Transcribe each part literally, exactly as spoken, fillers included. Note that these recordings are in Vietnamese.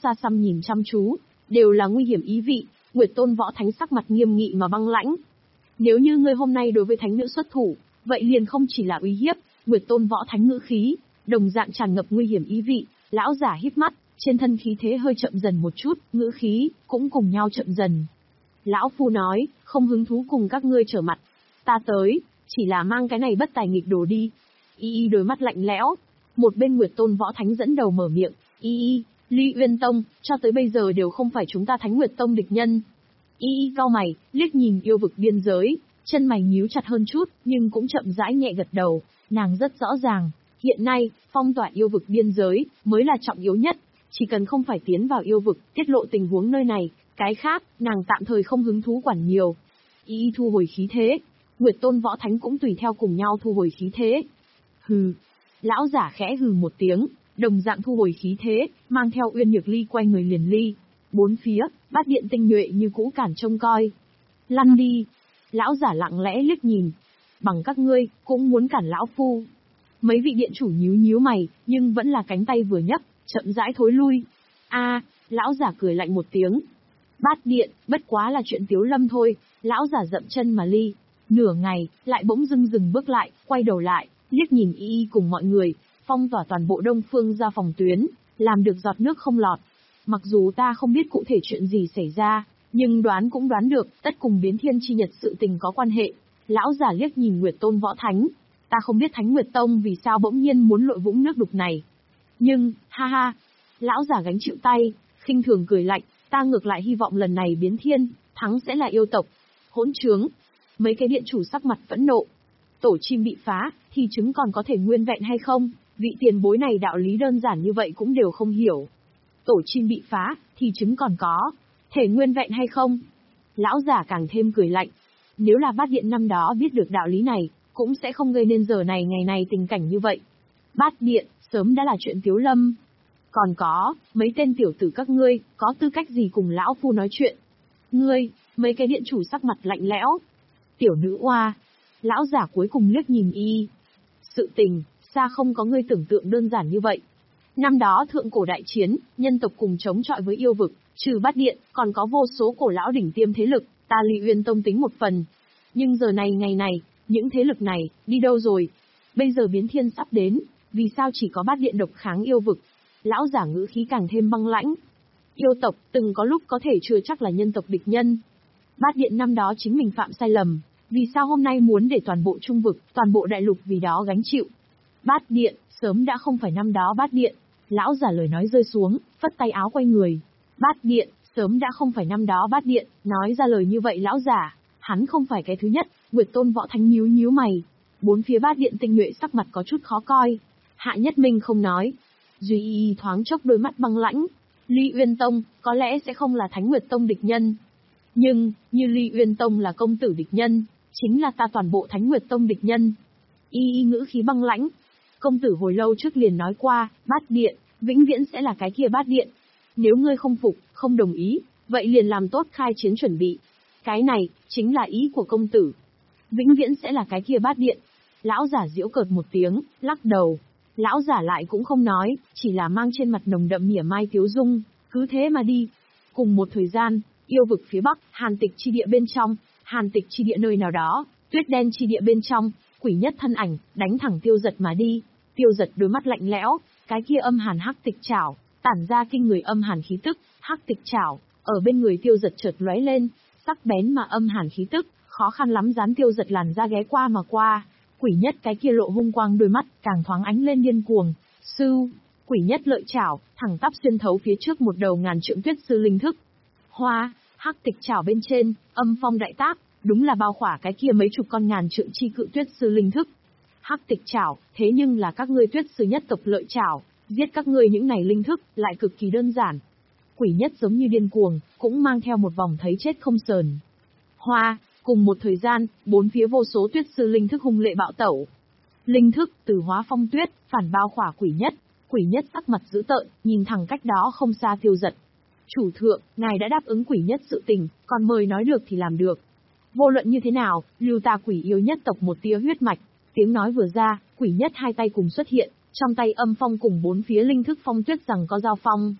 xa xăm nhìn chăm chú, đều là nguy hiểm ý vị. Nguyệt Tôn Võ Thánh sắc mặt nghiêm nghị mà băng lãnh. Nếu như ngươi hôm nay đối với thánh nữ xuất thủ, vậy liền không chỉ là uy hiếp. Nguyệt Tôn Võ Thánh ngữ khí, đồng dạng tràn ngập nguy hiểm ý vị. Lão giả híp mắt, trên thân khí thế hơi chậm dần một chút, ngữ khí cũng cùng nhau chậm dần. Lão Phu nói, không hứng thú cùng các ngươi trở mặt. Ta tới, chỉ là mang cái này bất tài nghịch đồ đi. Y y đôi mắt lạnh lẽo. Một bên Nguyệt Tôn Võ Thánh dẫn đầu mở miệng. Y y, Ly Uyên Tông, cho tới bây giờ đều không phải chúng ta Thánh Nguyệt Tông địch nhân. Y y cau mày, liếc nhìn yêu vực biên giới, chân mày nhíu chặt hơn chút, nhưng cũng chậm rãi nhẹ gật đầu. Nàng rất rõ ràng, hiện nay, phong tỏa yêu vực biên giới, mới là trọng yếu nhất. Chỉ cần không phải tiến vào yêu vực, tiết lộ tình huống nơi này, cái khác, nàng tạm thời không hứng thú quản nhiều. Y y thu hồi khí thế. Nguyệt Tôn Võ Thánh cũng tùy theo cùng nhau thu hồi khí thế. Hừ. Lão giả khẽ hừ một tiếng, đồng dạng thu hồi khí thế, mang theo Uyên Nhược Ly quay người liền ly. Bốn phía, bát điện tinh nhuệ như cũ cản trông coi. Lăn đi. Lão giả lặng lẽ liếc nhìn. Bằng các ngươi, cũng muốn cản lão phu. Mấy vị điện chủ nhíu nhíu mày, nhưng vẫn là cánh tay vừa nhấc, chậm rãi thối lui. A, lão giả cười lạnh một tiếng. Bát điện, bất quá là chuyện tiếu lâm thôi. Lão giả dậm chân mà ly. Nửa ngày, lại bỗng dưng dừng bước lại, quay đầu lại, liếc nhìn y y cùng mọi người, phong tỏa toàn bộ Đông Phương ra phòng tuyến, làm được giọt nước không lọt. Mặc dù ta không biết cụ thể chuyện gì xảy ra, nhưng đoán cũng đoán được, tất cùng biến thiên chi nhật sự tình có quan hệ. Lão giả liếc nhìn Nguyệt Tôn Võ Thánh. Ta không biết Thánh Nguyệt Tông vì sao bỗng nhiên muốn lội vũng nước đục này. Nhưng, ha ha, lão giả gánh chịu tay, khinh thường cười lạnh, ta ngược lại hy vọng lần này biến thiên, thắng sẽ là yêu tộc. Hỗn trướng. Mấy cái điện chủ sắc mặt phẫn nộ. Tổ chim bị phá, thì trứng còn có thể nguyên vẹn hay không? Vị tiền bối này đạo lý đơn giản như vậy cũng đều không hiểu. Tổ chim bị phá, thì trứng còn có thể nguyên vẹn hay không? Lão giả càng thêm cười lạnh. Nếu là Bát Điện năm đó biết được đạo lý này, cũng sẽ không gây nên giờ này ngày này tình cảnh như vậy. Bát Điện, sớm đã là chuyện tiếu lâm. Còn có, mấy tên tiểu tử các ngươi, có tư cách gì cùng lão phu nói chuyện? Ngươi, mấy cái điện chủ sắc mặt lạnh lẽo. Tiểu nữ oa. Lão giả cuối cùng liếc nhìn y. Sự tình, xa không có ngươi tưởng tượng đơn giản như vậy. Năm đó thượng cổ đại chiến, nhân tộc cùng chống chọi với yêu vực, trừ Bát Điện, còn có vô số cổ lão đỉnh tiêm thế lực, ta Ly Uyên Tông tính một phần. Nhưng giờ này ngày này, những thế lực này, đi đâu rồi? Bây giờ biến thiên sắp đến, vì sao chỉ có Bát Điện độc kháng yêu vực? Lão giả ngữ khí càng thêm băng lãnh. Yêu tộc, từng có lúc có thể chưa chắc là nhân tộc địch nhân. Bát Điện năm đó chính mình phạm sai lầm, vì sao hôm nay muốn để toàn bộ trung vực, toàn bộ đại lục vì đó gánh chịu? Bát Điện, sớm đã không phải năm đó Bát Điện. Lão giả lời nói rơi xuống, phất tay áo quay người. Bát Điện, sớm đã không phải năm đó Bát Điện, nói ra lời như vậy lão giả, hắn không phải cái thứ nhất. Nguyệt Tôn Võ Thánh nhíu nhíu mày. Bốn phía Bát Điện tinh nhuệ sắc mặt có chút khó coi. Hạ Nhất Minh không nói. Duy y thoáng chốc đôi mắt băng lãnh. Ly Uyên Tông, có lẽ sẽ không là Thánh Nguyệt Tông địch nhân. Nhưng, như Ly Uyên Tông là công tử địch nhân, chính là ta toàn bộ Thánh Nguyệt Tông địch nhân. Y y ngữ khí băng lãnh. Công tử hồi lâu trước liền nói qua, Bát Điện, vĩnh viễn sẽ là cái kia Bát Điện. Nếu ngươi không phục, không đồng ý, vậy liền làm tốt khai chiến chuẩn bị. Cái này, chính là ý của công tử. Vĩnh viễn sẽ là cái kia Bát Điện. Lão giả giễu cợt một tiếng, lắc đầu. Lão giả lại cũng không nói, chỉ là mang trên mặt nồng đậm mỉa mai tiếu dung, cứ thế mà đi. Cùng một thời gian, yêu vực phía bắc, hàn tịch chi địa bên trong, hàn tịch chi địa nơi nào đó, tuyết đen chi địa bên trong, quỷ nhất thân ảnh, đánh thẳng Tiêu Giật mà đi. Tiêu Giật đôi mắt lạnh lẽo, cái kia âm hàn hắc tịch chảo, tản ra kinh người âm hàn khí tức, hắc tịch chảo, ở bên người Tiêu Giật chợt lóe lên, sắc bén mà âm hàn khí tức, khó khăn lắm dán Tiêu Giật làn ra ghé qua mà qua. Quỷ nhất cái kia lộ hung quang đôi mắt, càng thoáng ánh lên điên cuồng. Sư, quỷ nhất lợi chảo, thẳng tắp xuyên thấu phía trước một đầu ngàn trượng tuyết sư linh thức. Hoa, hắc tịch chảo bên trên, âm phong đại tác, đúng là bao khỏa cái kia mấy chục con ngàn trượng chi cự tuyết sư linh thức. Hắc tịch chảo, thế nhưng là các ngươi tuyết sư nhất tộc lợi chảo, giết các ngươi những này linh thức, lại cực kỳ đơn giản. Quỷ nhất giống như điên cuồng, cũng mang theo một vòng thấy chết không sờn. Hoa, cùng một thời gian, bốn phía vô số tuyết sư linh thức hung lệ bạo tẩu. Linh thức, từ hóa phong tuyết, phản bao khỏa quỷ nhất. Quỷ nhất sắc mặt dữ tợn, nhìn thẳng cách đó không xa Tiêu Giật. Chủ thượng, ngài đã đáp ứng quỷ nhất sự tình, còn mời nói được thì làm được. Vô luận như thế nào, lưu ta quỷ yêu nhất tộc một tia huyết mạch. Tiếng nói vừa ra, quỷ nhất hai tay cùng xuất hiện, trong tay âm phong cùng bốn phía linh thức phong tuyết rằng có giao phong.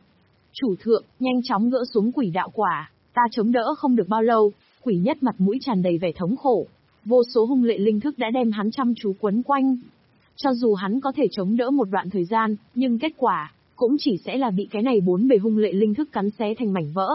Chủ thượng, nhanh chóng gỡ xuống quỷ đạo quả, ta chống đỡ không được bao lâu. Quỷ nhất mặt mũi tràn đầy vẻ thống khổ. Vô số hung lệ linh thức đã đem hắn chăm chú quấn quanh. Cho dù hắn có thể chống đỡ một đoạn thời gian, nhưng kết quả cũng chỉ sẽ là bị cái này bốn bề hung lệ linh thức cắn xé thành mảnh vỡ.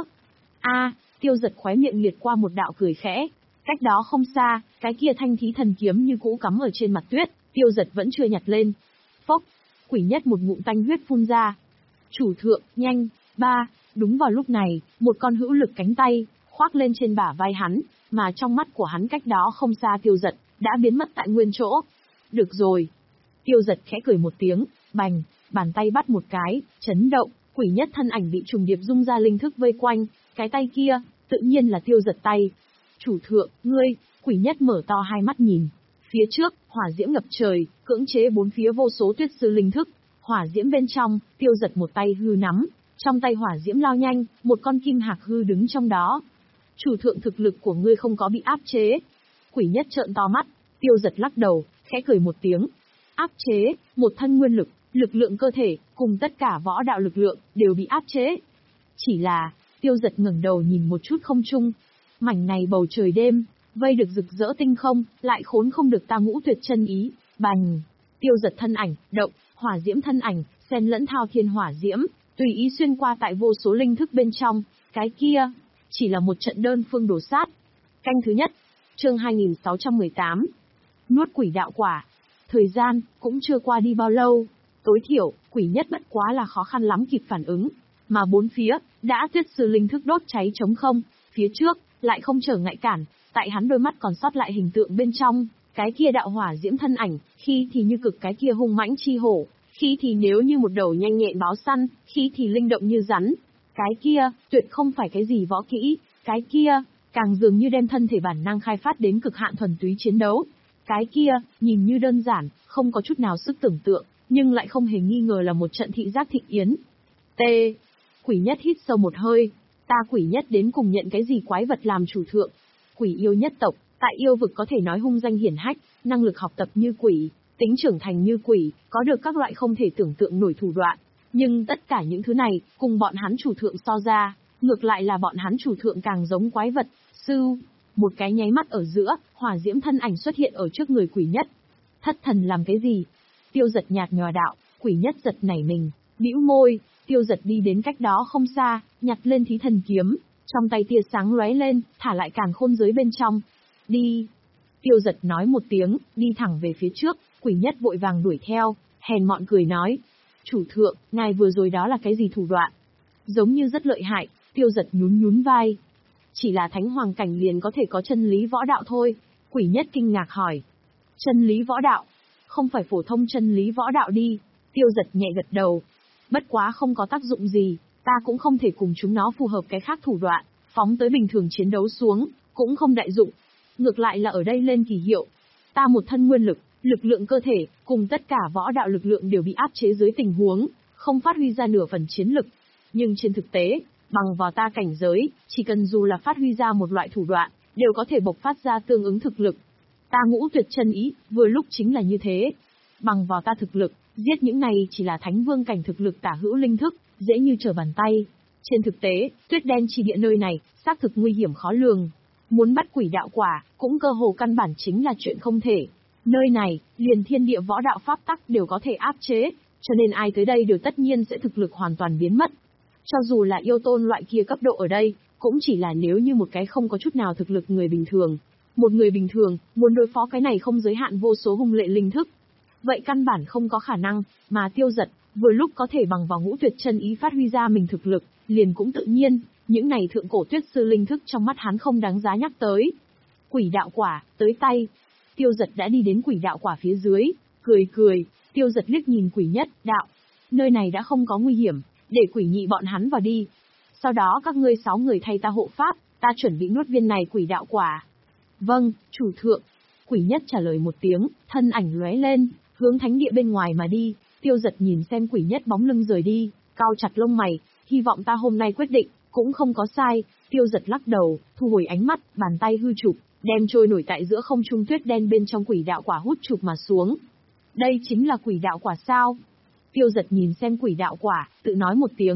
A, Tiêu Giật khóe miệng liệt qua một đạo cười khẽ. Cách đó không xa, cái kia thanh thí thần kiếm như cũ cắm ở trên mặt tuyết, Tiêu Giật vẫn chưa nhặt lên. Phốc, quỷ nhất một ngụm tanh huyết phun ra. Chủ thượng, nhanh, ba, đúng vào lúc này, một con hữu lực cánh tay khoác lên trên bả vai hắn, mà trong mắt của hắn cách đó không xa Tiêu Giật đã biến mất tại nguyên chỗ. Được rồi. Tiêu Giật khẽ cười một tiếng, bành, bàn tay bắt một cái, chấn động, quỷ nhất thân ảnh bị trùng điệp dung ra linh thức vây quanh, cái tay kia, tự nhiên là Tiêu Giật tay. Chủ thượng, ngươi, quỷ nhất mở to hai mắt nhìn. Phía trước, hỏa diễm ngập trời, cưỡng chế bốn phía vô số tuyết sư linh thức. Hỏa diễm bên trong, Tiêu Giật một tay hư nắm, trong tay hỏa diễm lao nhanh, một con kim hạc hư đứng trong đó. Chủ thượng, thực lực của ngươi không có bị áp chế. Quỷ nhất trợn to mắt, Tiêu Giật lắc đầu, khẽ cười một tiếng. Áp chế, một thân nguyên lực, lực lượng cơ thể, cùng tất cả võ đạo lực lượng, đều bị áp chế. Chỉ là, Tiêu Giật ngẩng đầu nhìn một chút không trung. Mảnh này bầu trời đêm, vây được rực rỡ tinh không, lại khốn không được ta ngũ tuyệt chân ý. Bành, Tiêu Giật thân ảnh, động, hỏa diễm thân ảnh, xen lẫn thao thiên hỏa diễm, tùy ý xuyên qua tại vô số linh thức bên trong. Cái kia, chỉ là một trận đơn phương đổ sát. Canh thứ nhất, chương hai nghìn sáu trăm mười tám. Nuốt quỷ đạo quả. Thời gian, cũng chưa qua đi bao lâu. Tối thiểu, quỷ nhất bất quá là khó khăn lắm kịp phản ứng. Mà bốn phía, đã tuyết sư linh thức đốt cháy trống không. Phía trước, lại không trở ngại cản. Tại hắn đôi mắt còn sót lại hình tượng bên trong. Cái kia đạo hỏa diễm thân ảnh, khi thì như cực cái kia hung mãnh chi hổ. Khi thì nếu như một đầu nhanh nhẹn báo săn, khi thì linh động như rắn. Cái kia, tuyệt không phải cái gì võ kỹ. Cái kia, càng dường như đem thân thể bản năng khai phát đến cực hạn thuần túy chiến đấu. Cái kia, nhìn như đơn giản, không có chút nào sức tưởng tượng, nhưng lại không hề nghi ngờ là một trận thị giác thịnh yến. T. Quỷ nhất hít sâu một hơi. Ta quỷ nhất đến cùng nhận cái gì quái vật làm chủ thượng. Quỷ yêu nhất tộc, tại yêu vực có thể nói hung danh hiển hách, năng lực học tập như quỷ, tính trưởng thành như quỷ, có được các loại không thể tưởng tượng nổi thủ đoạn. Nhưng tất cả những thứ này, cùng bọn hắn chủ thượng so ra, ngược lại là bọn hắn chủ thượng càng giống quái vật. Sư, một cái nháy mắt ở giữa, hỏa diễm thân ảnh xuất hiện ở trước người quỷ nhất. Thất thần làm cái gì? Tiêu Giật nhạt nhòa đạo, quỷ nhất giật nảy mình, bĩu môi, Tiêu Giật đi đến cách đó không xa, nhặt lên thí thần kiếm, trong tay tia sáng lóe lên, thả lại càn khôn giới bên trong. Đi. Tiêu Giật nói một tiếng, đi thẳng về phía trước, quỷ nhất vội vàng đuổi theo, hèn mọn cười nói. Chủ thượng, ngài vừa rồi đó là cái gì thủ đoạn? Giống như rất lợi hại, Tiêu Giật nhún nhún vai. Chỉ là thánh hoàng cảnh liền có thể có chân lý võ đạo thôi. Quỷ nhất kinh ngạc hỏi. Chân lý võ đạo? Không phải phổ thông chân lý võ đạo đi. Tiêu Giật nhẹ gật đầu. Bất quá không có tác dụng gì, ta cũng không thể cùng chúng nó phù hợp cái khác thủ đoạn, phóng tới bình thường chiến đấu xuống, cũng không đại dụng. Ngược lại là ở đây lên kỳ hiệu. Ta một thân nguyên lực, lực lượng cơ thể, cùng tất cả võ đạo lực lượng đều bị áp chế dưới tình huống, không phát huy ra nửa phần chiến lực. Nhưng trên thực tế, bằng vào ta cảnh giới, chỉ cần dù là phát huy ra một loại thủ đoạn, đều có thể bộc phát ra tương ứng thực lực. Ta ngũ tuyệt chân ý, vừa lúc chính là như thế. Bằng vào ta thực lực, giết những này chỉ là thánh vương cảnh thực lực tả hữu linh thức, dễ như trở bàn tay. Trên thực tế, tuyết đen chi địa nơi này, xác thực nguy hiểm khó lường. Muốn bắt quỷ đạo quả, cũng cơ hồ căn bản chính là chuyện không thể. Nơi này, liền thiên địa võ đạo pháp tắc đều có thể áp chế, cho nên ai tới đây đều tất nhiên sẽ thực lực hoàn toàn biến mất. Cho dù là yêu tôn loại kia cấp độ ở đây, cũng chỉ là nếu như một cái không có chút nào thực lực người bình thường. Một người bình thường, muốn đối phó cái này không giới hạn vô số hung lệ linh thức. Vậy căn bản không có khả năng, mà Tiêu Giật, vừa lúc có thể bằng vào ngũ tuyệt chân ý phát huy ra mình thực lực, liền cũng tự nhiên, những này thượng cổ tuyết sư linh thức trong mắt hắn không đáng giá nhắc tới. Quỷ đạo quả, tới tay. Tiêu Giật đã đi đến quỷ đạo quả phía dưới, cười cười, Tiêu Giật liếc nhìn quỷ nhất, đạo. Nơi này đã không có nguy hiểm, để quỷ nhị bọn hắn vào đi. Sau đó các ngươi sáu người thay ta hộ pháp, ta chuẩn bị nuốt viên này quỷ đạo quả. Vâng, chủ thượng. Quỷ nhất trả lời một tiếng, thân ảnh lóe lên, hướng thánh địa bên ngoài mà đi. Tiêu Giật nhìn xem quỷ nhất bóng lưng rời đi, cau chặt lông mày, hy vọng ta hôm nay quyết định, cũng không có sai. Tiêu Giật lắc đầu, thu hồi ánh mắt, bàn tay hư chụp, đem trôi nổi tại giữa không trung tuyết đen bên trong quỷ đạo quả hút chụp mà xuống. Đây chính là quỷ đạo quả sao? Tiêu Giật nhìn xem quỷ đạo quả, tự nói một tiếng.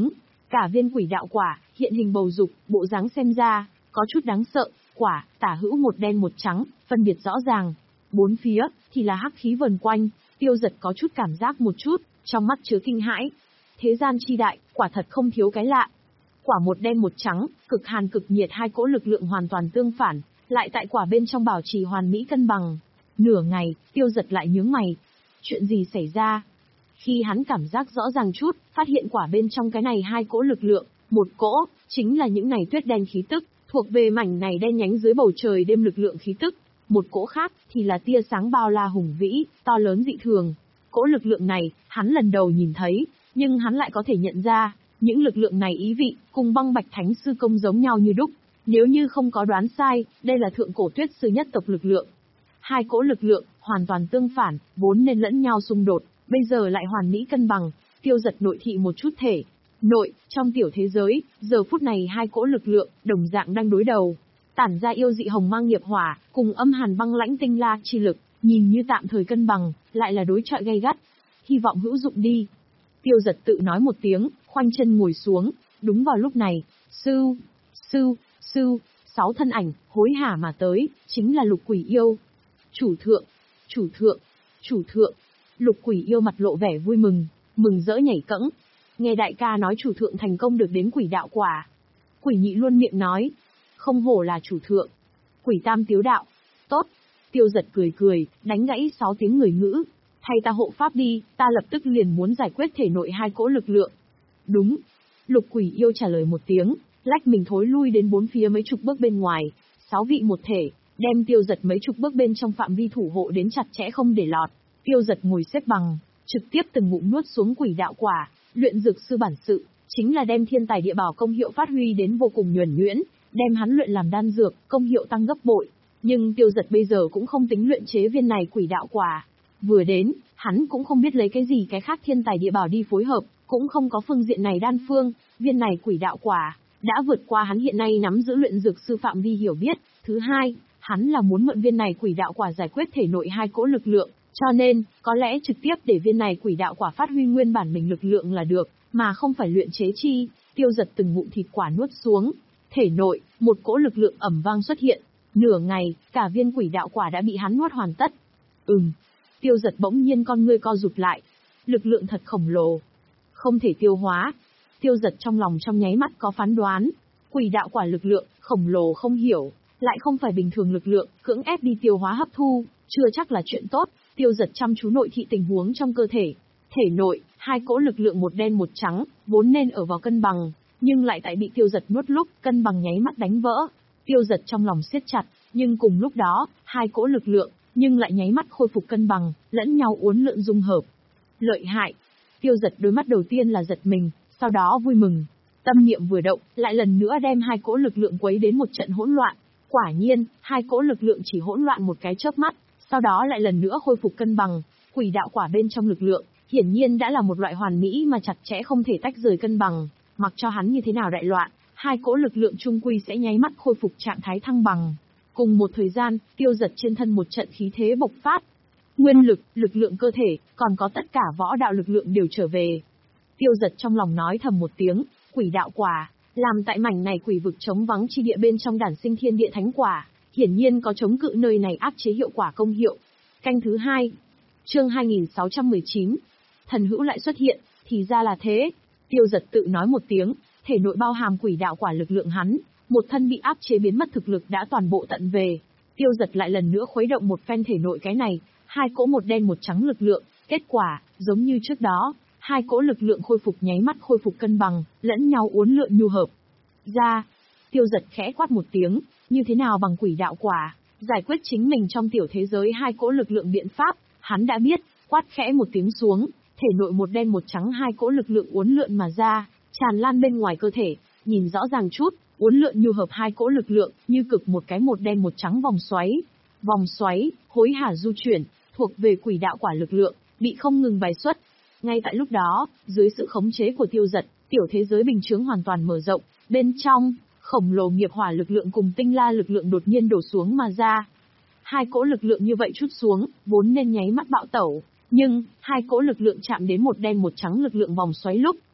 Cả viên quỷ đạo quả, hiện hình bầu dục, bộ dáng xem ra, có chút đáng sợ, quả, tả hữu một đen một trắng, phân biệt rõ ràng. Bốn phía, thì là hắc khí vần quanh, Tiêu Dật có chút cảm giác một chút, trong mắt chứa kinh hãi. Thế gian chi đại, quả thật không thiếu cái lạ. Quả một đen một trắng, cực hàn cực nhiệt hai cỗ lực lượng hoàn toàn tương phản, lại tại quả bên trong bảo trì hoàn mỹ cân bằng. Nửa ngày, Tiêu Dật lại nhướng mày. Chuyện gì xảy ra? Khi hắn cảm giác rõ ràng chút, phát hiện quả bên trong cái này hai cỗ lực lượng, một cỗ, chính là những này tuyết đen khí tức, thuộc về mảnh này đen nhánh dưới bầu trời đêm lực lượng khí tức. Một cỗ khác, thì là tia sáng bao la hùng vĩ, to lớn dị thường. Cỗ lực lượng này, hắn lần đầu nhìn thấy, nhưng hắn lại có thể nhận ra, những lực lượng này ý vị, cùng băng bạch thánh sư công giống nhau như đúc. Nếu như không có đoán sai, đây là thượng cổ tuyết sư nhất tộc lực lượng. Hai cỗ lực lượng, hoàn toàn tương phản, vốn nên lẫn nhau xung đột, bây giờ lại hoàn mỹ cân bằng. Tiêu Dật nội thị một chút thể. Nội, trong tiểu thế giới, giờ phút này hai cỗ lực lượng, đồng dạng đang đối đầu. Tản ra yêu dị hồng mang nghiệp hỏa, cùng âm hàn băng lãnh tinh la chi lực, nhìn như tạm thời cân bằng, lại là đối chọi gay gắt. Hy vọng hữu dụng đi. Tiêu Dật tự nói một tiếng, khoanh chân ngồi xuống. Đúng vào lúc này, sư, sư, sư, sáu thân ảnh, hối hả mà tới, chính là lục quỷ yêu. Chủ thượng, chủ thượng, chủ thượng. Lục quỷ yêu mặt lộ vẻ vui mừng, mừng rỡ nhảy cẫng. Nghe đại ca nói chủ thượng thành công được đến quỷ đạo quả. Quỷ nhị luôn miệng nói, không hổ là chủ thượng. Quỷ tam tiếu đạo, tốt. Tiêu Dật cười cười, đánh gãy sáu tiếng người ngữ. Thay ta hộ pháp đi, ta lập tức liền muốn giải quyết thể nội hai cỗ lực lượng. Đúng. Lục quỷ yêu trả lời một tiếng, lách mình thối lui đến bốn phía mấy chục bước bên ngoài. Sáu vị một thể, đem Tiêu Dật mấy chục bước bên trong phạm vi thủ hộ đến chặt chẽ không để lọt. Tiêu Dật ngồi xếp bằng, trực tiếp từng ngụm nuốt xuống quỷ đạo quả. Luyện dược sư bản sự, chính là đem thiên tài địa bảo công hiệu phát huy đến vô cùng nhuần nhuyễn, đem hắn luyện làm đan dược, công hiệu tăng gấp bội. Nhưng Tiêu Dật bây giờ cũng không tính luyện chế viên này quỷ đạo quả. Vừa đến, hắn cũng không biết lấy cái gì cái khác thiên tài địa bảo đi phối hợp, cũng không có phương diện này đan phương, viên này quỷ đạo quả đã vượt qua hắn hiện nay nắm giữ luyện dược sư phạm vi hiểu biết. Thứ hai, hắn là muốn mượn viên này quỷ đạo quả giải quyết thể nội hai cỗ lực lượng, cho nên, có lẽ trực tiếp để viên này quỷ đạo quả phát huy nguyên bản mình lực lượng là được, mà không phải luyện chế chi. Tiêu Dật từng ngụm thịt quả nuốt xuống, thể nội, một cỗ lực lượng ầm vang xuất hiện. Nửa ngày, cả viên quỷ đạo quả đã bị hắn nuốt hoàn tất. Ừm. Tiêu Dật bỗng nhiên con ngươi co rụt lại. Lực lượng thật khổng lồ. Không thể tiêu hóa. Tiêu Dật trong lòng trong nháy mắt có phán đoán. Quỷ đạo quả lực lượng, khổng lồ không hiểu, lại không phải bình thường lực lượng, cưỡng ép đi tiêu hóa hấp thu, chưa chắc là chuyện tốt. Tiêu Dật chăm chú nội thị tình huống trong cơ thể. Thể nội, hai cỗ lực lượng một đen một trắng, vốn nên ở vào cân bằng, nhưng lại tại bị Tiêu Dật nuốt lúc, cân bằng nháy mắt đánh vỡ. Tiêu Dật trong lòng siết chặt, nhưng cùng lúc đó, hai cỗ lực lượng, nhưng lại nháy mắt khôi phục cân bằng, lẫn nhau uốn lượn dung hợp. Lợi hại. Tiêu Dật đôi mắt đầu tiên là giật mình, sau đó vui mừng. Tâm niệm vừa động, lại lần nữa đem hai cỗ lực lượng quấy đến một trận hỗn loạn. Quả nhiên, hai cỗ lực lượng chỉ hỗn loạn một cái chớp mắt, sau đó lại lần nữa khôi phục cân bằng. Quỷ đạo quả bên trong lực lượng, hiển nhiên đã là một loại hoàn mỹ mà chặt chẽ không thể tách rời cân bằng, mặc cho hắn như thế nào đại loạn, hai cỗ lực lượng trung quy sẽ nháy mắt khôi phục trạng thái thăng bằng. Cùng một thời gian, Tiêu Dật trên thân một trận khí thế bộc phát. Nguyên lực, lực lượng cơ thể, còn có tất cả võ đạo lực lượng đều trở về. Tiêu Dật trong lòng nói thầm một tiếng, quỷ đạo quả, làm tại mảnh này quỷ vực trống vắng chi địa bên trong đản sinh thiên địa thánh quả, hiển nhiên có chống cự nơi này áp chế hiệu quả công hiệu. Canh thứ hai, chương hai nghìn sáu trăm mười chín, thần hữu lại xuất hiện, thì ra là thế. Tiêu Dật tự nói một tiếng, thể nội bao hàm quỷ đạo quả lực lượng hắn, một thân bị áp chế biến mất thực lực đã toàn bộ tận về. Tiêu Dật lại lần nữa khuấy động một phen thể nội cái này, hai cỗ một đen một trắng lực lượng, kết quả, giống như trước đó, hai cỗ lực lượng khôi phục nháy mắt khôi phục cân bằng, lẫn nhau uốn lượn nhu hợp. Ra, Tiêu Dật khẽ quát một tiếng, như thế nào bằng quỷ đạo quả, giải quyết chính mình trong tiểu thế giới hai cỗ lực lượng biện pháp, hắn đã biết, quát khẽ một tiếng xuống, thể nội một đen một trắng hai cỗ lực lượng uốn lượn mà ra, tràn lan bên ngoài cơ thể, nhìn rõ ràng chút, uốn lượn nhu hợp hai cỗ lực lượng, như cực một cái một đen một trắng vòng xoáy. Vòng xoáy, hối hả du chuyển, thuộc về quỷ đạo quả lực lượng, bị không ngừng bài xuất. Ngay tại lúc đó, dưới sự khống chế của Tiêu Dật, tiểu thế giới bình chướng hoàn toàn mở rộng, bên trong, khổng lồ nghiệp hỏa lực lượng cùng tinh la lực lượng đột nhiên đổ xuống mà ra. Hai cỗ lực lượng như vậy chút xuống, vốn nên nháy mắt bạo tẩu, nhưng, hai cỗ lực lượng chạm đến một đen một trắng lực lượng vòng xoáy lúc,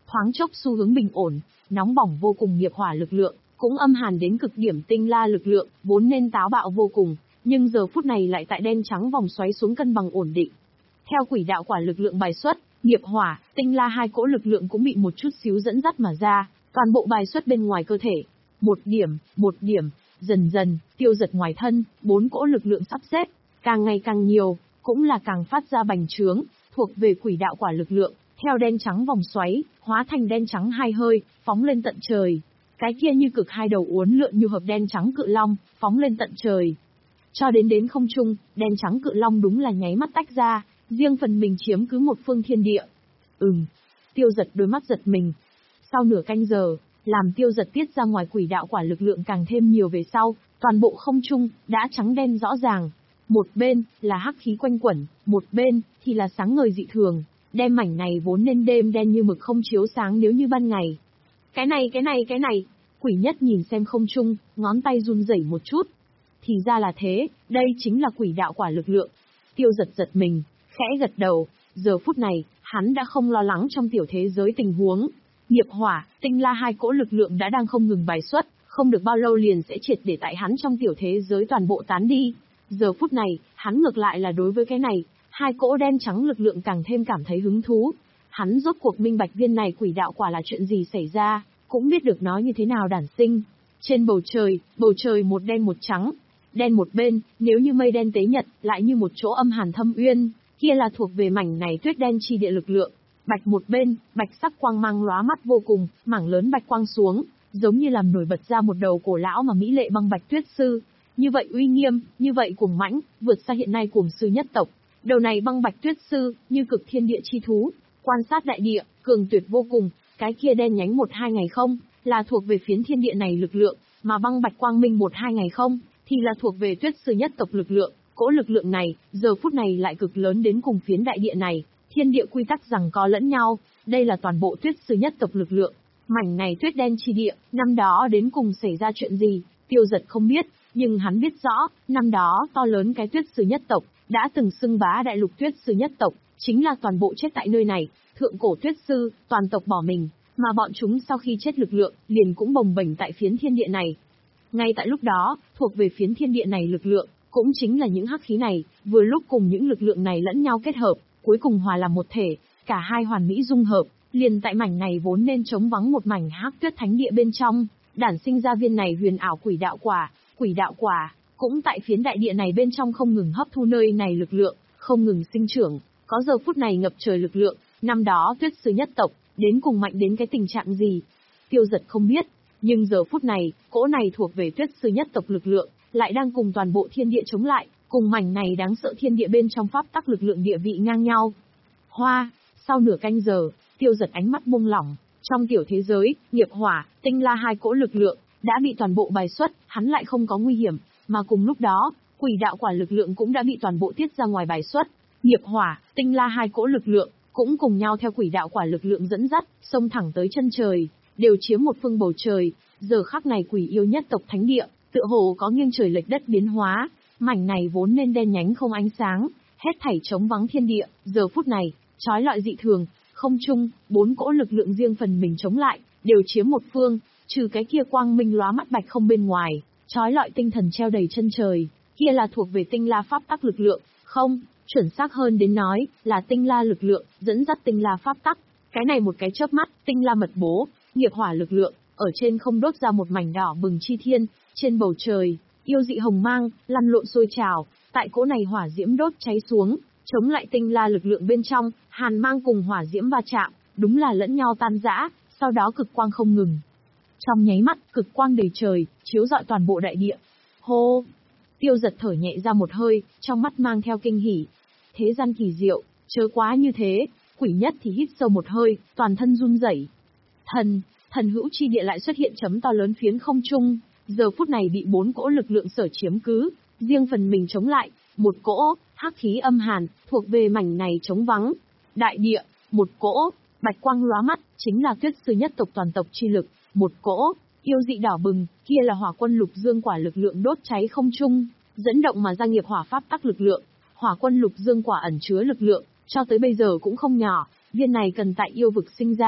thoáng chốc xu hướng bình ổn, nóng bỏng vô cùng nghiệp hỏa lực lượng, cũng âm hàn đến cực điểm tinh la lực lượng, vốn nên táo bạo vô cùng, nhưng giờ phút này lại tại đen trắng vòng xoáy xuống cân bằng ổn định. Theo quỷ đạo quả lực lượng bài xuất, nghiệp hỏa, tinh la hai cỗ lực lượng cũng bị một chút xíu dẫn dắt mà ra, toàn bộ bài xuất bên ngoài cơ thể. Một điểm, một điểm, dần dần, Tiêu Dật ngoài thân, bốn cỗ lực lượng sắp xếp, càng ngày càng nhiều, cũng là càng phát ra bành trướng, thuộc về quỷ đạo quả lực lượng, theo đen trắng vòng xoáy, hóa thành đen trắng hai hơi, phóng lên tận trời. Cái kia như cực hai đầu uốn lượn như hợp đen trắng cự long, phóng lên tận trời. Cho đến đến không trung, đen trắng cự long đúng là nháy mắt tách ra, riêng phần mình chiếm cứ một phương thiên địa. Ừm, Tiêu Dật đôi mắt giật mình. Sau nửa canh giờ, làm Tiêu Dật tiết ra ngoài quỷ đạo quả lực lượng càng thêm nhiều về sau, toàn bộ không trung đã trắng đen rõ ràng. Một bên là hắc khí quanh quẩn, một bên thì là sáng ngời dị thường, đem mảnh này vốn nên đêm đen như mực không chiếu sáng nếu như ban ngày. Cái này cái này cái này, Quỷ Nhất nhìn xem không trung, ngón tay run rẩy một chút. Thì ra là thế, đây chính là quỷ đạo quả lực lượng. Tiêu Dật giật mình, khẽ gật đầu, giờ phút này, hắn đã không lo lắng trong tiểu thế giới tình huống. Nghiệp hỏa, tinh la hai cỗ lực lượng đã đang không ngừng bài xuất, không được bao lâu liền sẽ triệt để tại hắn trong tiểu thế giới toàn bộ tán đi. Giờ phút này, hắn ngược lại là đối với cái này, hai cỗ đen trắng lực lượng càng thêm cảm thấy hứng thú. Hắn rốt cuộc minh bạch viên này quỷ đạo quả là chuyện gì xảy ra, cũng biết được nó như thế nào đản sinh. Trên bầu trời, bầu trời một đen một trắng. Đen một bên, nếu như mây đen tế nhật, lại như một chỗ âm hàn thâm uyên, kia là thuộc về mảnh này tuyết đen chi địa lực lượng. Bạch một bên, bạch sắc quang mang lóa mắt vô cùng, mảng lớn bạch quang xuống, giống như làm nổi bật ra một đầu cổ lão mà mỹ lệ băng bạch tuyết sư. Như vậy uy nghiêm, như vậy cuồng mãnh, vượt xa hiện nay cuồng sư nhất tộc. Đầu này băng bạch tuyết sư, như cực thiên địa chi thú, quan sát đại địa, cường tuyệt vô cùng, cái kia đen nhánh một hai ngày không, là thuộc về phiến thiên địa này lực lượng, mà băng bạch quang minh một hai ngày không, thì là thuộc về tuyết sư nhất tộc lực lượng. Cỗ lực lượng này, giờ phút này lại cực lớn đến cùng phiến đại địa này, thiên địa quy tắc rằng có lẫn nhau, đây là toàn bộ tuyết sư nhất tộc lực lượng. Mảnh này tuyết đen chi địa, năm đó đến cùng xảy ra chuyện gì, Tiêu Dật không biết, nhưng hắn biết rõ, năm đó to lớn cái tuyết sư nhất tộc, đã từng xưng bá đại lục tuyết sư nhất tộc, chính là toàn bộ chết tại nơi này, thượng cổ tuyết sư, toàn tộc bỏ mình, mà bọn chúng sau khi chết lực lượng, liền cũng bồng bềnh tại phiến thiên địa này. Ngay tại lúc đó, thuộc về phiến thiên địa này lực lượng, cũng chính là những hắc khí này, vừa lúc cùng những lực lượng này lẫn nhau kết hợp, cuối cùng hòa làm một thể, cả hai hoàn mỹ dung hợp, liền tại mảnh này vốn nên trống vắng một mảnh hắc tuyết thánh địa bên trong, đản sinh ra viên này huyền ảo quỷ đạo quả, quỷ đạo quả, cũng tại phiến đại địa này bên trong không ngừng hấp thu nơi này lực lượng, không ngừng sinh trưởng, có giờ phút này ngập trời lực lượng, năm đó tuyết sư nhất tộc, đến cùng mạnh đến cái tình trạng gì? Tiêu Dật không biết, nhưng giờ phút này, cỗ này thuộc về tuyết sư nhất tộc lực lượng, lại đang cùng toàn bộ thiên địa chống lại, cùng mảnh này đáng sợ thiên địa bên trong pháp tắc lực lượng địa vị ngang nhau. Hoa, sau nửa canh giờ, Tiêu Dật ánh mắt buông lỏng, trong tiểu thế giới, nghiệp hỏa, tinh la hai cỗ lực lượng, đã bị toàn bộ bài xuất, hắn lại không có nguy hiểm, mà cùng lúc đó, quỷ đạo quả lực lượng cũng đã bị toàn bộ tiết ra ngoài bài xuất, nghiệp hỏa, tinh la hai cỗ lực lượng, cũng cùng nhau theo quỷ đạo quả lực lượng dẫn dắt, xông thẳng tới chân trời, đều chiếm một phương bầu trời, giờ khắc này quỷ yêu nhất tộc thánh địa, tựa hồ có nghiêng trời lệch đất biến hóa, mảnh này vốn nên đen nhánh không ánh sáng, hết thảy trống vắng thiên địa, giờ phút này, chói lọi dị thường, không trung, bốn cỗ lực lượng riêng phần mình chống lại, đều chiếm một phương, trừ cái kia quang minh lóa mắt bạch không bên ngoài, chói lọi tinh thần treo đầy chân trời, kia là thuộc về tinh la pháp tắc lực lượng, không, chuẩn xác hơn đến nói, là tinh la lực lượng, dẫn dắt tinh la pháp tắc, cái này một cái chớp mắt, tinh la mật bố, nghiệp hỏa lực lượng, ở trên không đốt ra một mảnh đỏ bừng chi thiên, trên bầu trời, yêu dị hồng mang, lăn lộn sôi trào, tại cỗ này hỏa diễm đốt cháy xuống, chống lại tinh la lực lượng bên trong, hàn mang cùng hỏa diễm va chạm, đúng là lẫn nhau tan rã, sau đó cực quang không ngừng. Trong nháy mắt, cực quang đầy trời, chiếu rọi toàn bộ đại địa. Hô! Tiêu Dật thở nhẹ ra một hơi, trong mắt mang theo kinh hỉ. Thế gian kỳ diệu, chớ quá như thế, Quỷ Nhất thì hít sâu một hơi, toàn thân run rẩy. Thần, thần hữu chi địa lại xuất hiện chấm to lớn phiến không trung, giờ phút này bị bốn cỗ lực lượng sở chiếm cứ, riêng phần mình chống lại, một cỗ, hắc khí âm hàn, thuộc về mảnh này trống vắng. Đại địa, một cỗ, bạch quang lóa mắt, chính là tuyết sư nhất tộc toàn tộc chi lực, một cỗ, yêu dị đỏ bừng, kia là hỏa quân lục dương quả lực lượng đốt cháy không trung, dẫn động mà ra nghiệp hỏa pháp tắc lực lượng. Hỏa quân lục dương quả ẩn chứa lực lượng, cho tới bây giờ cũng không nhỏ, viên này cần tại yêu vực sinh ra,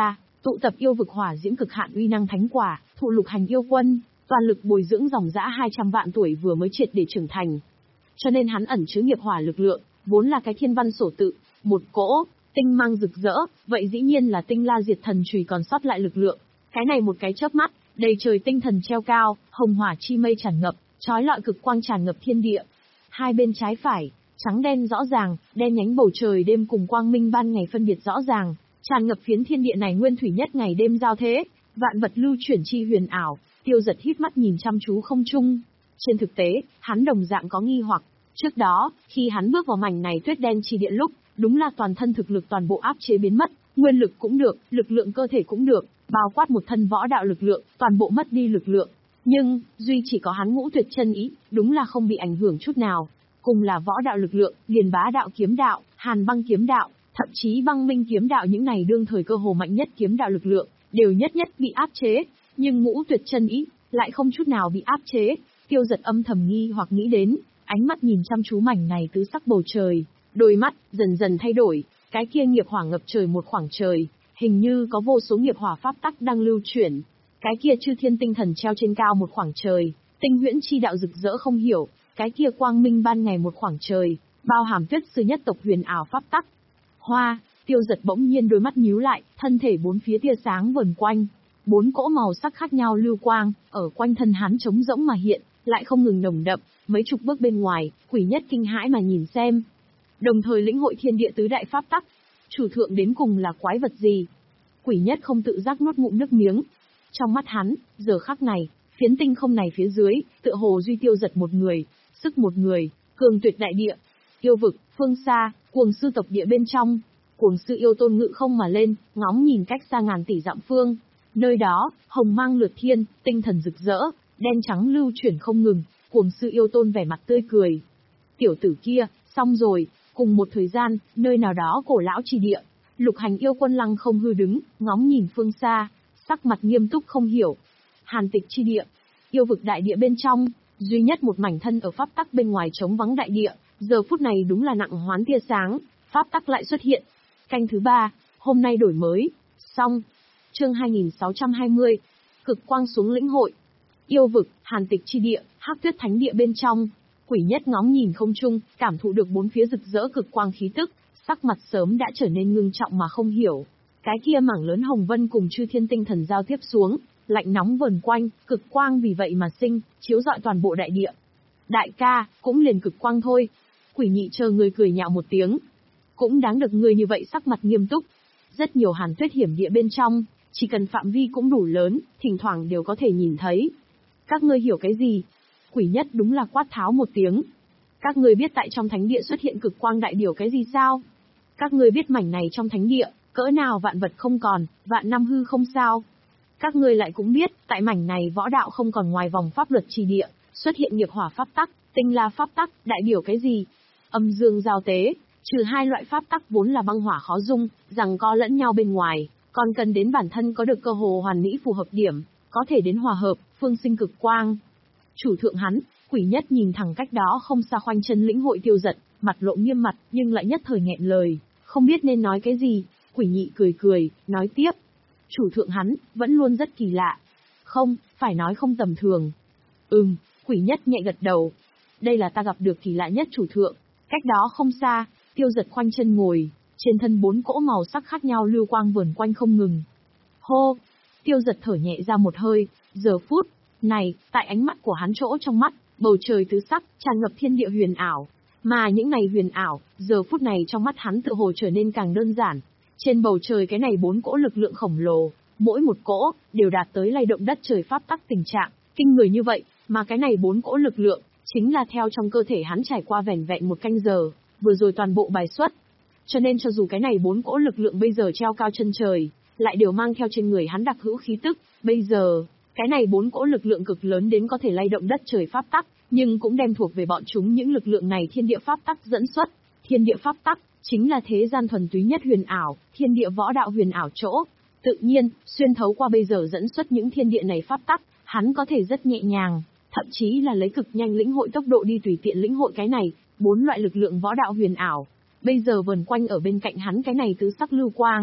tụ tập yêu vực hỏa diễm cực hạn uy năng thánh quả, thụ lục hành yêu quân, toàn lực bồi dưỡng dòng dã hai trăm vạn tuổi vừa mới triệt để trưởng thành. Cho nên hắn ẩn chứa nghiệp hỏa lực lượng, vốn là cái thiên văn sổ tự, một cỗ, tinh mang rực rỡ, vậy dĩ nhiên là tinh la diệt thần chùy còn sót lại lực lượng. Cái này một cái chớp mắt, đầy trời tinh thần treo cao, hồng hỏa chi mây tràn ngập, chói lọi cực quang tràn ngập thiên địa. Hai bên trái phải, trắng đen rõ ràng, đen nhánh bầu trời đêm cùng quang minh ban ngày phân biệt rõ ràng, tràn ngập phiến thiên địa này nguyên thủy nhất ngày đêm giao thế, vạn vật lưu chuyển chi huyền ảo. Tiêu Giật híp mắt nhìn chăm chú không trung. Trên thực tế, hắn đồng dạng có nghi hoặc. Trước đó, khi hắn bước vào mảnh này tuyết đen chi địa lúc, đúng là toàn thân thực lực toàn bộ áp chế biến mất, nguyên lực cũng được, lực lượng cơ thể cũng được, bao quát một thân võ đạo lực lượng, toàn bộ mất đi lực lượng. Nhưng, duy chỉ có hắn ngũ tuyệt chân ý, đúng là không bị ảnh hưởng chút nào. Cùng là võ đạo lực lượng, liền bá đạo kiếm đạo, hàn băng kiếm đạo, thậm chí băng minh kiếm đạo những này đương thời cơ hồ mạnh nhất kiếm đạo lực lượng, đều nhất nhất bị áp chế. Nhưng ngũ tuyệt chân ý, lại không chút nào bị áp chế. Tiêu Giật âm thầm nghi hoặc nghĩ đến, ánh mắt nhìn chăm chú mảnh này tứ sắc bầu trời, đôi mắt dần dần thay đổi, cái kia nghiệp hỏa ngập trời một khoảng trời, hình như có vô số nghiệp hỏa pháp tắc đang lưu chuyển. Cái kia chư thiên tinh thần treo trên cao một khoảng trời, tinh huyễn chi đạo rực rỡ không hiểu, cái kia quang minh ban ngày một khoảng trời, bao hàm tuyết sư nhất tộc huyền ảo pháp tắc. Hoa, Tiêu Giật bỗng nhiên đôi mắt nhíu lại, thân thể bốn phía tia sáng vờn quanh, bốn cỗ màu sắc khác nhau lưu quang, ở quanh thân hắn trống rỗng mà hiện, lại không ngừng nồng đậm, mấy chục bước bên ngoài, quỷ nhất kinh hãi mà nhìn xem. Đồng thời lĩnh hội thiên địa tứ đại pháp tắc, chủ thượng đến cùng là quái vật gì? Quỷ nhất không tự giác nuốt ngụm nước miếng. Trong mắt hắn, giờ khắc này, phiến tinh không này phía dưới, tựa hồ duy Tiêu Giật một người, sức một người, cường tuyệt đại địa, yêu vực, phương xa, cuồng sư tộc địa bên trong, cuồng sư yêu tôn ngự không mà lên, ngóng nhìn cách xa ngàn tỷ dặm phương. Nơi đó, hồng mang lượt thiên, tinh thần rực rỡ, đen trắng lưu chuyển không ngừng, cuồng sư yêu tôn vẻ mặt tươi cười. Tiểu tử kia, xong rồi. Cùng một thời gian, nơi nào đó cổ lão trì địa, lục hành yêu quân lăng không hư đứng, ngóng nhìn phương xa, sắc mặt nghiêm túc không hiểu. Hàn tịch chi địa, yêu vực đại địa bên trong, duy nhất một mảnh thân ở pháp tắc bên ngoài trống vắng đại địa, giờ phút này đúng là nặng hoán tia sáng, pháp tắc lại xuất hiện. Canh thứ ba, hôm nay đổi mới, xong. Chương hai nghìn sáu trăm hai mươi, cực quang xuống lĩnh hội. Yêu vực, hàn tịch chi địa, hắc tuyết thánh địa bên trong. Quỷ nhất ngóng nhìn không trung, cảm thụ được bốn phía rực rỡ cực quang khí tức, sắc mặt sớm đã trở nên ngưng trọng mà không hiểu. Cái kia mảng lớn hồng vân cùng chư thiên tinh thần giao tiếp xuống, lạnh nóng vờn quanh, cực quang vì vậy mà sinh, chiếu rọi toàn bộ đại địa. Đại ca, cũng liền cực quang thôi. Quỷ nhị chờ người cười nhạo một tiếng. Cũng đáng được người như vậy sắc mặt nghiêm túc. Rất nhiều hàn tuyết hiểm địa bên trong, chỉ cần phạm vi cũng đủ lớn, thỉnh thoảng đều có thể nhìn thấy. Các ngươi hiểu cái gì? Quỷ nhất đúng là quát tháo một tiếng. Các ngươi biết tại trong thánh địa xuất hiện cực quang đại biểu cái gì sao? Các ngươi biết mảnh này trong thánh địa, cỡ nào vạn vật không còn, vạn năm hư không sao? Các ngươi lại cũng biết, tại mảnh này võ đạo không còn ngoài vòng pháp luật trì địa, xuất hiện nghiệp hỏa pháp tắc, tinh la pháp tắc, đại biểu cái gì? Âm dương giao tế, trừ hai loại pháp tắc vốn là băng hỏa khó dung, rằng co lẫn nhau bên ngoài, còn cần đến bản thân có được cơ hồ hoàn mỹ phù hợp điểm, có thể đến hòa hợp, phương sinh cực quang. Chủ thượng hắn, quỷ nhất nhìn thẳng cách đó không xa khoanh chân lĩnh hội Tiêu Giật, mặt lộ nghiêm mặt, nhưng lại nhất thời nghẹn lời, không biết nên nói cái gì. Quỷ nhị cười cười, nói tiếp. Chủ thượng hắn, vẫn luôn rất kỳ lạ. Không, phải nói không tầm thường. Ừm, quỷ nhất nhẹ gật đầu. Đây là ta gặp được kỳ lạ nhất chủ thượng. Cách đó không xa, Tiêu Giật khoanh chân ngồi, trên thân bốn cỗ màu sắc khác nhau lưu quang vờn quanh không ngừng. Hô, Tiêu Giật thở nhẹ ra một hơi, giờ phút này, tại ánh mắt của hắn chỗ trong mắt, bầu trời tứ sắc, tràn ngập thiên địa huyền ảo. Mà những này huyền ảo, giờ phút này trong mắt hắn tự hồ trở nên càng đơn giản. Trên bầu trời cái này bốn cỗ lực lượng khổng lồ, mỗi một cỗ, đều đạt tới lay động đất trời pháp tắc tình trạng, kinh người như vậy, mà cái này bốn cỗ lực lượng, chính là theo trong cơ thể hắn trải qua vẻn vẹn một canh giờ, vừa rồi toàn bộ bài xuất. Cho nên cho dù cái này bốn cỗ lực lượng bây giờ treo cao chân trời, lại đều mang theo trên người hắn đặc hữu khí tức, bây giờ, cái này bốn cỗ lực lượng cực lớn đến có thể lay động đất trời pháp tắc, nhưng cũng đem thuộc về bọn chúng những lực lượng này thiên địa pháp tắc dẫn xuất. Thiên địa pháp tắc chính là thế gian thuần túy nhất huyền ảo, thiên địa võ đạo huyền ảo chỗ. Tự nhiên, xuyên thấu qua bây giờ dẫn xuất những thiên địa này pháp tắc, hắn có thể rất nhẹ nhàng, thậm chí là lấy cực nhanh lĩnh hội tốc độ đi tùy tiện lĩnh hội cái này, bốn loại lực lượng võ đạo huyền ảo. Bây giờ vần quanh ở bên cạnh hắn cái này tứ sắc lưu quang,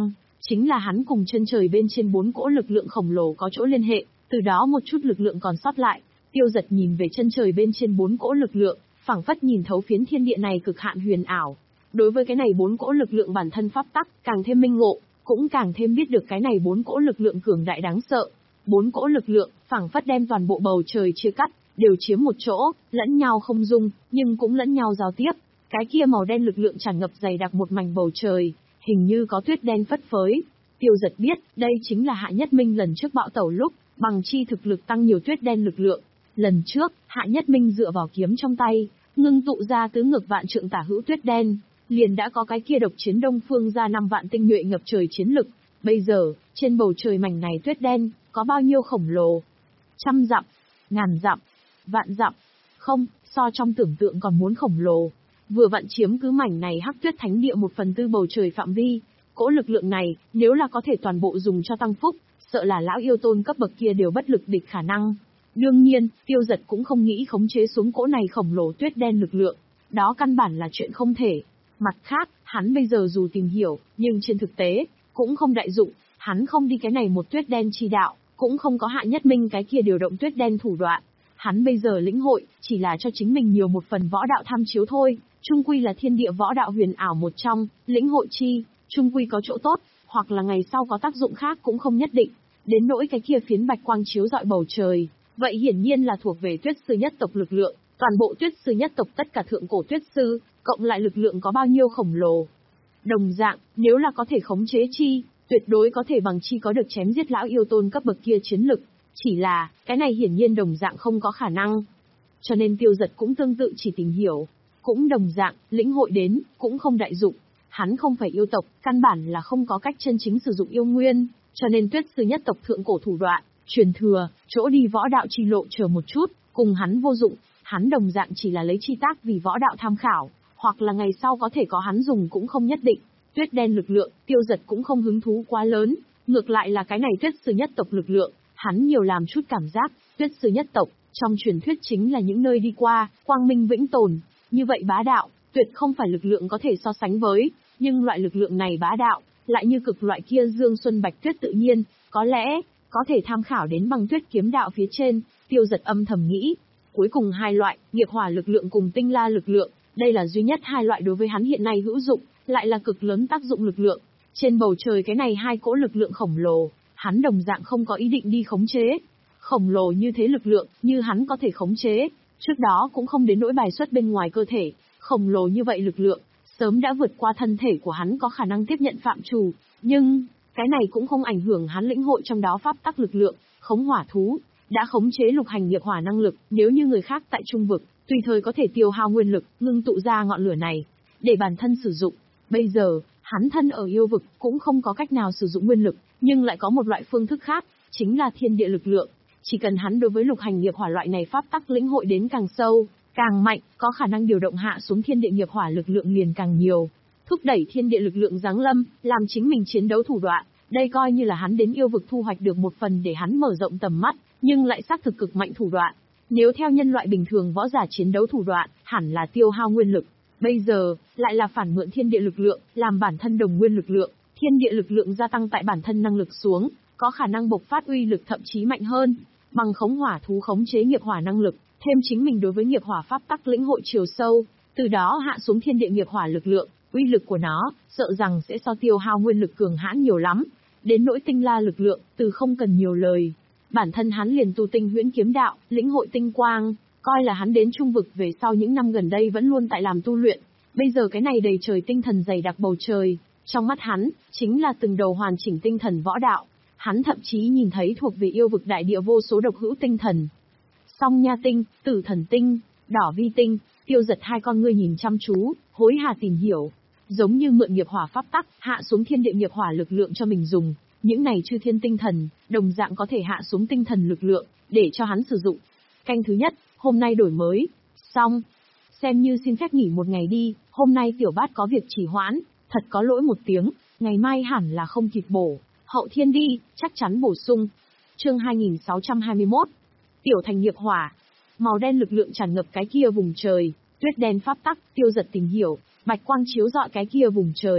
Chính là hắn cùng chân trời bên trên bốn cỗ lực lượng khổng lồ có chỗ liên hệ, từ đó một chút lực lượng còn sót lại. Tiêu Giật nhìn về chân trời bên trên bốn cỗ lực lượng, phảng phất nhìn thấu phiến thiên địa này cực hạn huyền ảo. Đối với cái này bốn cỗ lực lượng bản thân pháp tắc, càng thêm minh ngộ, cũng càng thêm biết được cái này bốn cỗ lực lượng cường đại đáng sợ. Bốn cỗ lực lượng, phảng phất đem toàn bộ bầu trời chia cắt, đều chiếm một chỗ, lẫn nhau không dung, nhưng cũng lẫn nhau giao tiếp. Cái kia màu đen lực lượng tràn ngập dày đặc một mảnh bầu trời, hình như có tuyết đen phất phới. Tiêu Giật biết, đây chính là Hạ Nhất Minh lần trước bạo tẩu lúc, bằng chi thực lực tăng nhiều tuyết đen lực lượng. Lần trước, Hạ Nhất Minh dựa vào kiếm trong tay, ngưng tụ ra tứ ngược vạn trượng tả hữu tuyết đen, liền đã có cái kia độc chiến Đông Phương ra năm vạn tinh nhuệ ngập trời chiến lực. Bây giờ, trên bầu trời mảnh này tuyết đen, có bao nhiêu khổng lồ? Trăm dặm, ngàn dặm, vạn dặm. Không, so trong tưởng tượng còn muốn khổng lồ. Vừa vặn chiếm cứ mảnh này Hắc Tuyết Thánh Địa một phần tư bầu trời phạm vi. Cỗ lực lượng này, nếu là có thể toàn bộ dùng cho tăng phúc, sợ là lão yêu tôn cấp bậc kia đều bất lực địch khả năng. Đương nhiên, Tiêu Giật cũng không nghĩ khống chế xuống cỗ này khổng lồ tuyết đen lực lượng. Đó căn bản là chuyện không thể. Mặt khác, hắn bây giờ dù tìm hiểu, nhưng trên thực tế, cũng không đại dụng. Hắn không đi cái này một tuyết đen chi đạo, cũng không có Hạ Nhất Minh cái kia điều động tuyết đen thủ đoạn. Hắn bây giờ lĩnh hội, chỉ là cho chính mình nhiều một phần võ đạo tham chiếu thôi. Trung quy là thiên địa võ đạo huyền ảo một trong, lĩnh hội chi, trung quy có chỗ tốt, hoặc là ngày sau có tác dụng khác cũng không nhất định. Đến nỗi cái kia phiến bạch quang chiếu rọi bầu trời, vậy hiển nhiên là thuộc về tuyết sư nhất tộc lực lượng. Toàn bộ tuyết sư nhất tộc tất cả thượng cổ tuyết sư, cộng lại lực lượng có bao nhiêu khổng lồ. Đồng dạng, nếu là có thể khống chế chi, tuyệt đối có thể bằng chi có được chém giết lão yêu tôn cấp bậc kia chiến lực. Chỉ là, cái này hiển nhiên đồng dạng không có khả năng. Cho nên Tiêu Giật cũng tương tự chỉ tìm hiểu. Cũng đồng dạng, lĩnh hội đến, cũng không đại dụng. Hắn không phải yêu tộc, căn bản là không có cách chân chính sử dụng yêu nguyên, cho nên tuyết sư nhất tộc thượng cổ thủ đoạn, truyền thừa, chỗ đi võ đạo chi lộ chờ một chút, cùng hắn vô dụng. Hắn đồng dạng chỉ là lấy chi tác vì võ đạo tham khảo, hoặc là ngày sau có thể có hắn dùng cũng không nhất định. Tuyết đen lực lượng, Tiêu Giật cũng không hứng thú quá lớn, ngược lại là cái này tuyết sư nhất tộc lực lượng, hắn nhiều làm chút cảm giác. Tuyết sư nhất tộc, trong truyền thuyết chính là những nơi đi qua, quang minh vĩnh tồn, như vậy bá đạo, tuyệt không phải lực lượng có thể so sánh với, nhưng loại lực lượng này bá đạo, lại như cực loại kia dương xuân bạch tuyết tự nhiên, có lẽ, có thể tham khảo đến băng tuyết kiếm đạo phía trên. Tiêu Giật âm thầm nghĩ. Cuối cùng hai loại, nghiệp hỏa lực lượng cùng tinh la lực lượng, đây là duy nhất hai loại đối với hắn hiện nay hữu dụng, lại là cực lớn tác dụng lực lượng. Trên bầu trời cái này hai cỗ lực lượng khổng lồ, hắn đồng dạng không có ý định đi khống chế. Khổng lồ như thế lực lượng, như hắn có thể khống chế, trước đó cũng không đến nỗi bài xuất bên ngoài cơ thể. Khổng lồ như vậy lực lượng, sớm đã vượt qua thân thể của hắn có khả năng tiếp nhận phạm trù, nhưng, cái này cũng không ảnh hưởng hắn lĩnh hội trong đó pháp tắc lực lượng. Khống hỏa thú đã khống chế lục hành nghiệp hỏa năng lực, nếu như người khác tại trung vực, tùy thời có thể tiêu hao nguyên lực, ngưng tụ ra ngọn lửa này, để bản thân sử dụng. Bây giờ, hắn thân ở yêu vực, cũng không có cách nào sử dụng nguyên lực, nhưng lại có một loại phương thức khác, chính là thiên địa lực lượng. Chỉ cần hắn đối với lục hành nghiệp hỏa loại này pháp tắc lĩnh hội đến càng sâu, càng mạnh, có khả năng điều động hạ xuống thiên địa nghiệp hỏa lực lượng liền càng nhiều, thúc đẩy thiên địa lực lượng giáng lâm, làm chính mình chiến đấu thủ đoạn. Đây coi như là hắn đến yêu vực thu hoạch được một phần để hắn mở rộng tầm mắt, nhưng lại xác thực cực mạnh thủ đoạn. Nếu theo nhân loại bình thường võ giả chiến đấu thủ đoạn, hẳn là tiêu hao nguyên lực. Bây giờ, lại là phản mượn thiên địa lực lượng, làm bản thân đồng nguyên lực lượng, thiên địa lực lượng gia tăng tại bản thân năng lực xuống, có khả năng bộc phát uy lực thậm chí mạnh hơn. Bằng khống hỏa thú khống chế nghiệp hỏa năng lực, thêm chính mình đối với nghiệp hỏa pháp tắc lĩnh hội chiều sâu, từ đó hạ xuống thiên địa nghiệp hỏa lực lượng, uy lực của nó, sợ rằng sẽ so tiêu hao nguyên lực cường hãn nhiều lắm. Đến nỗi tinh la lực lượng, từ không cần nhiều lời. Bản thân hắn liền tu tinh huyễn kiếm đạo, lĩnh hội tinh quang, coi là hắn đến trung vực về sau những năm gần đây vẫn luôn tại làm tu luyện. Bây giờ cái này đầy trời tinh thần dày đặc bầu trời, trong mắt hắn, chính là từng đầu hoàn chỉnh tinh thần võ đạo. Hắn thậm chí nhìn thấy thuộc về yêu vực đại địa vô số độc hữu tinh thần. Song nha tinh, tử thần tinh, đỏ vi tinh. Tiêu Giật hai con ngươi nhìn chăm chú, hối hả tìm hiểu. Giống như mượn nghiệp hỏa pháp tắc, hạ xuống thiên địa nghiệp hỏa lực lượng cho mình dùng. Những này chư thiên tinh thần, đồng dạng có thể hạ xuống tinh thần lực lượng, để cho hắn sử dụng. Canh thứ nhất, hôm nay đổi mới. Xong. Xem như xin phép nghỉ một ngày đi, hôm nay tiểu bát có việc trì hoãn, thật có lỗi một tiếng, ngày mai hẳn là không kịp bổ. Hậu thiên đi, chắc chắn bổ sung. Chương hai nghìn sáu trăm hai mươi mốt. Tiểu thành nghiệp hỏa. Màu đen lực lượng tràn ngập cái kia vùng trời, tuyết đen pháp tắc. Tiêu Giật tìm hiểu, bạch quang chiếu rọi cái kia vùng trời,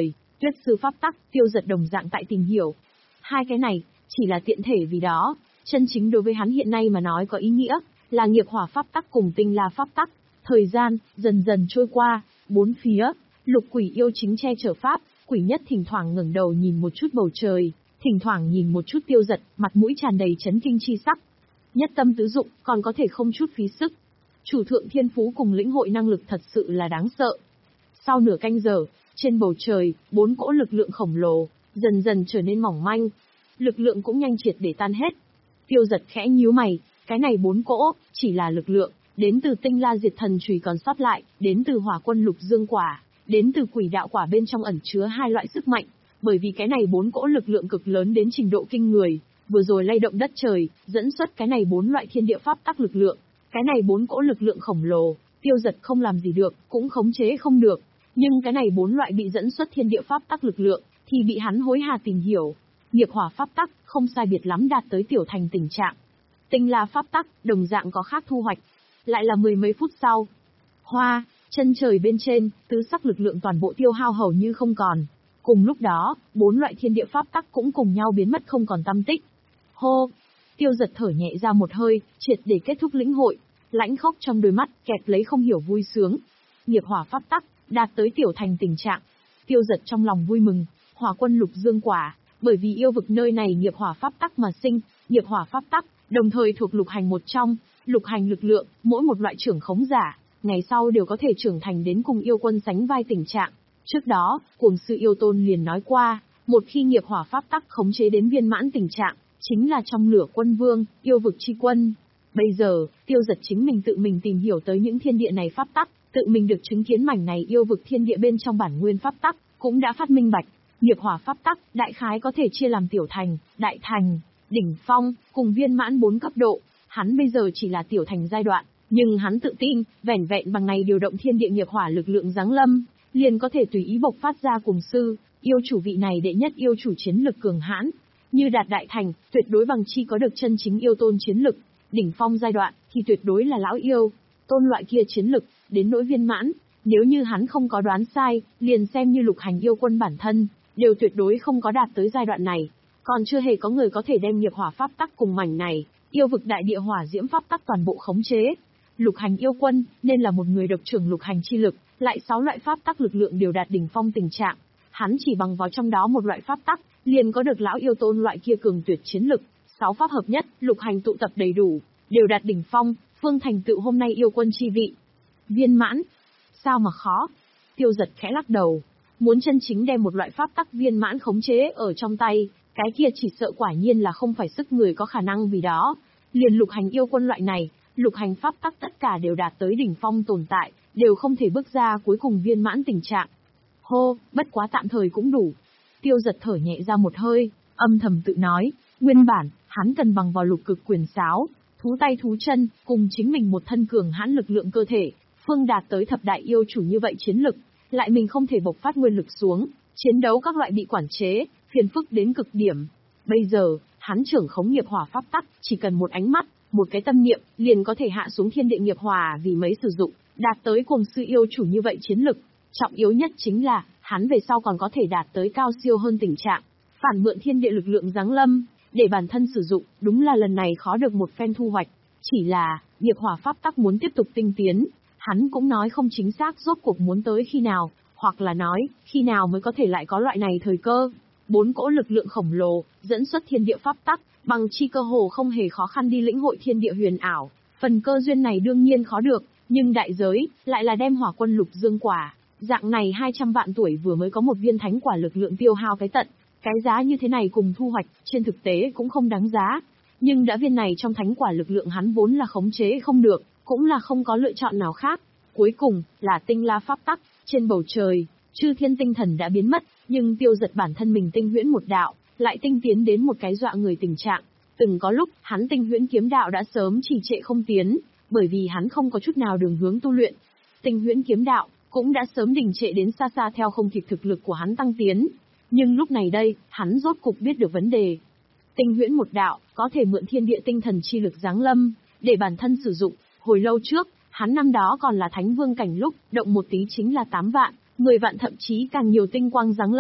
Tuyết sư pháp tắc, Tiêu Giật đồng dạng tại tìm hiểu. Hai cái này, chỉ là tiện thể vì đó, chân chính đối với hắn hiện nay mà nói có ý nghĩa, là nghiệp hỏa pháp tắc cùng tinh la pháp tắc. Thời gian, dần dần trôi qua, bốn phía, lục quỷ yêu chính che chở pháp, quỷ nhất thỉnh thoảng ngẩng đầu nhìn một chút bầu trời, thỉnh thoảng nhìn một chút Tiêu Giật, mặt mũi tràn đầy chấn kinh chi sắc. Nhất tâm tứ dụng, còn có thể không chút phí sức. Chủ thượng thiên phú cùng lĩnh hội năng lực thật sự là đáng sợ. Sau nửa canh giờ, trên bầu trời, bốn cỗ lực lượng khổng lồ, dần dần trở nên mỏng manh. Lực lượng cũng nhanh triệt để tan hết. Tiêu Giật khẽ nhíu mày, cái này bốn cỗ, chỉ là lực lượng, đến từ tinh la diệt thần chùy còn sót lại, đến từ hỏa quân lục dương quả, đến từ quỷ đạo quả bên trong ẩn chứa hai loại sức mạnh. Bởi vì cái này bốn cỗ lực lượng cực lớn đến trình độ kinh người, vừa rồi lay động đất trời, dẫn xuất cái này bốn loại thiên địa pháp tắc lực lượng. Cái này bốn cỗ lực lượng khổng lồ, Tiêu Giật không làm gì được, cũng khống chế không được. Nhưng cái này bốn loại bị dẫn xuất thiên địa pháp tắc lực lượng, thì bị hắn hối hả tìm hiểu. Nghiệp hỏa pháp tắc, không sai biệt lắm đạt tới tiểu thành tình trạng. Tinh la pháp tắc, đồng dạng có khác thu hoạch. Lại là mười mấy phút sau. Hoa, chân trời bên trên, tứ sắc lực lượng toàn bộ tiêu hao hầu như không còn. Cùng lúc đó, bốn loại thiên địa pháp tắc cũng cùng nhau biến mất không còn tăm tích. Hô! Tiêu Giật thở nhẹ ra một hơi, triệt để kết thúc lĩnh hội. Lãnh khốc trong đôi mắt, kẹp lấy không hiểu vui sướng. Nghiệp hỏa pháp tắc, đạt tới tiểu thành tình trạng. Tiêu Giật trong lòng vui mừng, hỏa quân lục dương quả, bởi vì yêu vực nơi này nghiệp hỏa pháp tắc mà sinh, nghiệp hỏa pháp tắc, đồng thời thuộc lục hành một trong, lục hành lực lượng, mỗi một loại trưởng khống giả, ngày sau đều có thể trưởng thành đến cùng yêu quân sánh vai tình trạng. Trước đó, Cuồng Sư Yêu Tôn liền nói qua, một khi nghiệp hỏa pháp tắc khống chế đến viên mãn tình trạng, chính là trong lửa quân vương, yêu vực chi quân. Bây giờ, Tiêu Giật chính mình tự mình tìm hiểu tới những thiên địa này pháp tắc, tự mình được chứng kiến mảnh này yêu vực thiên địa bên trong bản nguyên pháp tắc, cũng đã phát minh bạch. Nghiệp hỏa pháp tắc, đại khái có thể chia làm tiểu thành, đại thành, đỉnh phong, cùng viên mãn bốn cấp độ. Hắn bây giờ chỉ là tiểu thành giai đoạn, nhưng hắn tự tin, vẻn vẹn bằng này điều động thiên địa nghiệp hỏa lực lượng giáng lâm, liền có thể tùy ý bộc phát ra Cuồng Sư, yêu chủ vị này đệ nhất yêu chủ chiến lực cường hãn. Như đạt đại thành, tuyệt đối bằng chi có được chân chính yêu tôn chiến lực. Đỉnh phong giai đoạn, thì tuyệt đối là lão yêu, tôn loại kia chiến lực, đến nỗi viên mãn. Nếu như hắn không có đoán sai, liền xem như lục hành yêu quân bản thân, đều tuyệt đối không có đạt tới giai đoạn này. Còn chưa hề có người có thể đem nghiệp hỏa pháp tắc cùng mảnh này, yêu vực đại địa hỏa diễm pháp tắc toàn bộ khống chế. Lục hành yêu quân, nên là một người độc trưởng lục hành chi lực, lại sáu loại pháp tắc lực lượng đều đạt đỉnh phong tình trạng. Hắn chỉ bằng vào trong đó một loại pháp tắc, liền có được lão yêu tôn loại kia cường tuyệt chiến lực. Sáu pháp hợp nhất, lục hành tụ tập đầy đủ, đều đạt đỉnh phong, phương thành tựu hôm nay yêu quân chi vị. Viên mãn? Sao mà khó? Tiêu Giật khẽ lắc đầu. Muốn chân chính đem một loại pháp tắc viên mãn khống chế ở trong tay, cái kia chỉ sợ quả nhiên là không phải sức người có khả năng vì đó. Liền lục hành yêu quân loại này, lục hành pháp tắc tất cả đều đạt tới đỉnh phong tồn tại, đều không thể bước ra cuối cùng viên mãn tình trạng. Hô, bất quá tạm thời cũng đủ. Tiêu Giật thở nhẹ ra một hơi, âm thầm tự nói, nguyên bản, hắn cần bằng vào lục cực quyền sáo, thú tay thú chân, cùng chính mình một thân cường hãn lực lượng cơ thể, phương đạt tới thập đại yêu chủ như vậy chiến lực, lại mình không thể bộc phát nguyên lực xuống, chiến đấu các loại bị quản chế, phiền phức đến cực điểm. Bây giờ, hắn trưởng khống nghiệp hỏa pháp tắc, chỉ cần một ánh mắt, một cái tâm niệm, liền có thể hạ xuống thiên địa nghiệp hỏa vì mấy sử dụng, đạt tới Cuồng Sư yêu chủ như vậy chiến lực. Trọng yếu nhất chính là, hắn về sau còn có thể đạt tới cao siêu hơn tình trạng, phản mượn thiên địa lực lượng giáng lâm, để bản thân sử dụng, đúng là lần này khó được một phen thu hoạch. Chỉ là, nghiệp hỏa pháp tắc muốn tiếp tục tinh tiến, hắn cũng nói không chính xác rốt cuộc muốn tới khi nào, hoặc là nói, khi nào mới có thể lại có loại này thời cơ. Bốn cỗ lực lượng khổng lồ, dẫn xuất thiên địa pháp tắc, bằng chi cơ hồ không hề khó khăn đi lĩnh hội thiên địa huyền ảo. Phần cơ duyên này đương nhiên khó được, nhưng đại giới, lại là đem hỏa quân lục dương quả. Dạng này hai trăm vạn tuổi vừa mới có một viên thánh quả lực lượng tiêu hao cái tận. Cái giá như thế này cùng thu hoạch, trên thực tế cũng không đáng giá. Nhưng đã viên này trong thánh quả lực lượng hắn vốn là khống chế không được, cũng là không có lựa chọn nào khác. Cuối cùng, là tinh la pháp tắc, trên bầu trời, chư thiên tinh thần đã biến mất, nhưng Tiêu Giật bản thân mình tinh huyễn một đạo, lại tinh tiến đến một cái dọa người tình trạng. Từng có lúc, hắn tinh huyễn kiếm đạo đã sớm trì trệ không tiến, bởi vì hắn không có chút nào đường hướng tu luyện. Tinh huyễn kiếm đạo, cũng đã sớm đình trệ đến xa xa theo không kịp thực lực của hắn tăng tiến. Nhưng lúc này đây, hắn rốt cục biết được vấn đề. Tinh huyễn một đạo, có thể mượn thiên địa tinh thần chi lực giáng lâm, để bản thân sử dụng. Hồi lâu trước, hắn năm đó còn là thánh vương cảnh lúc, động một tí chính là tám vạn, mười vạn thậm chí càng nhiều tinh quang giáng lâm.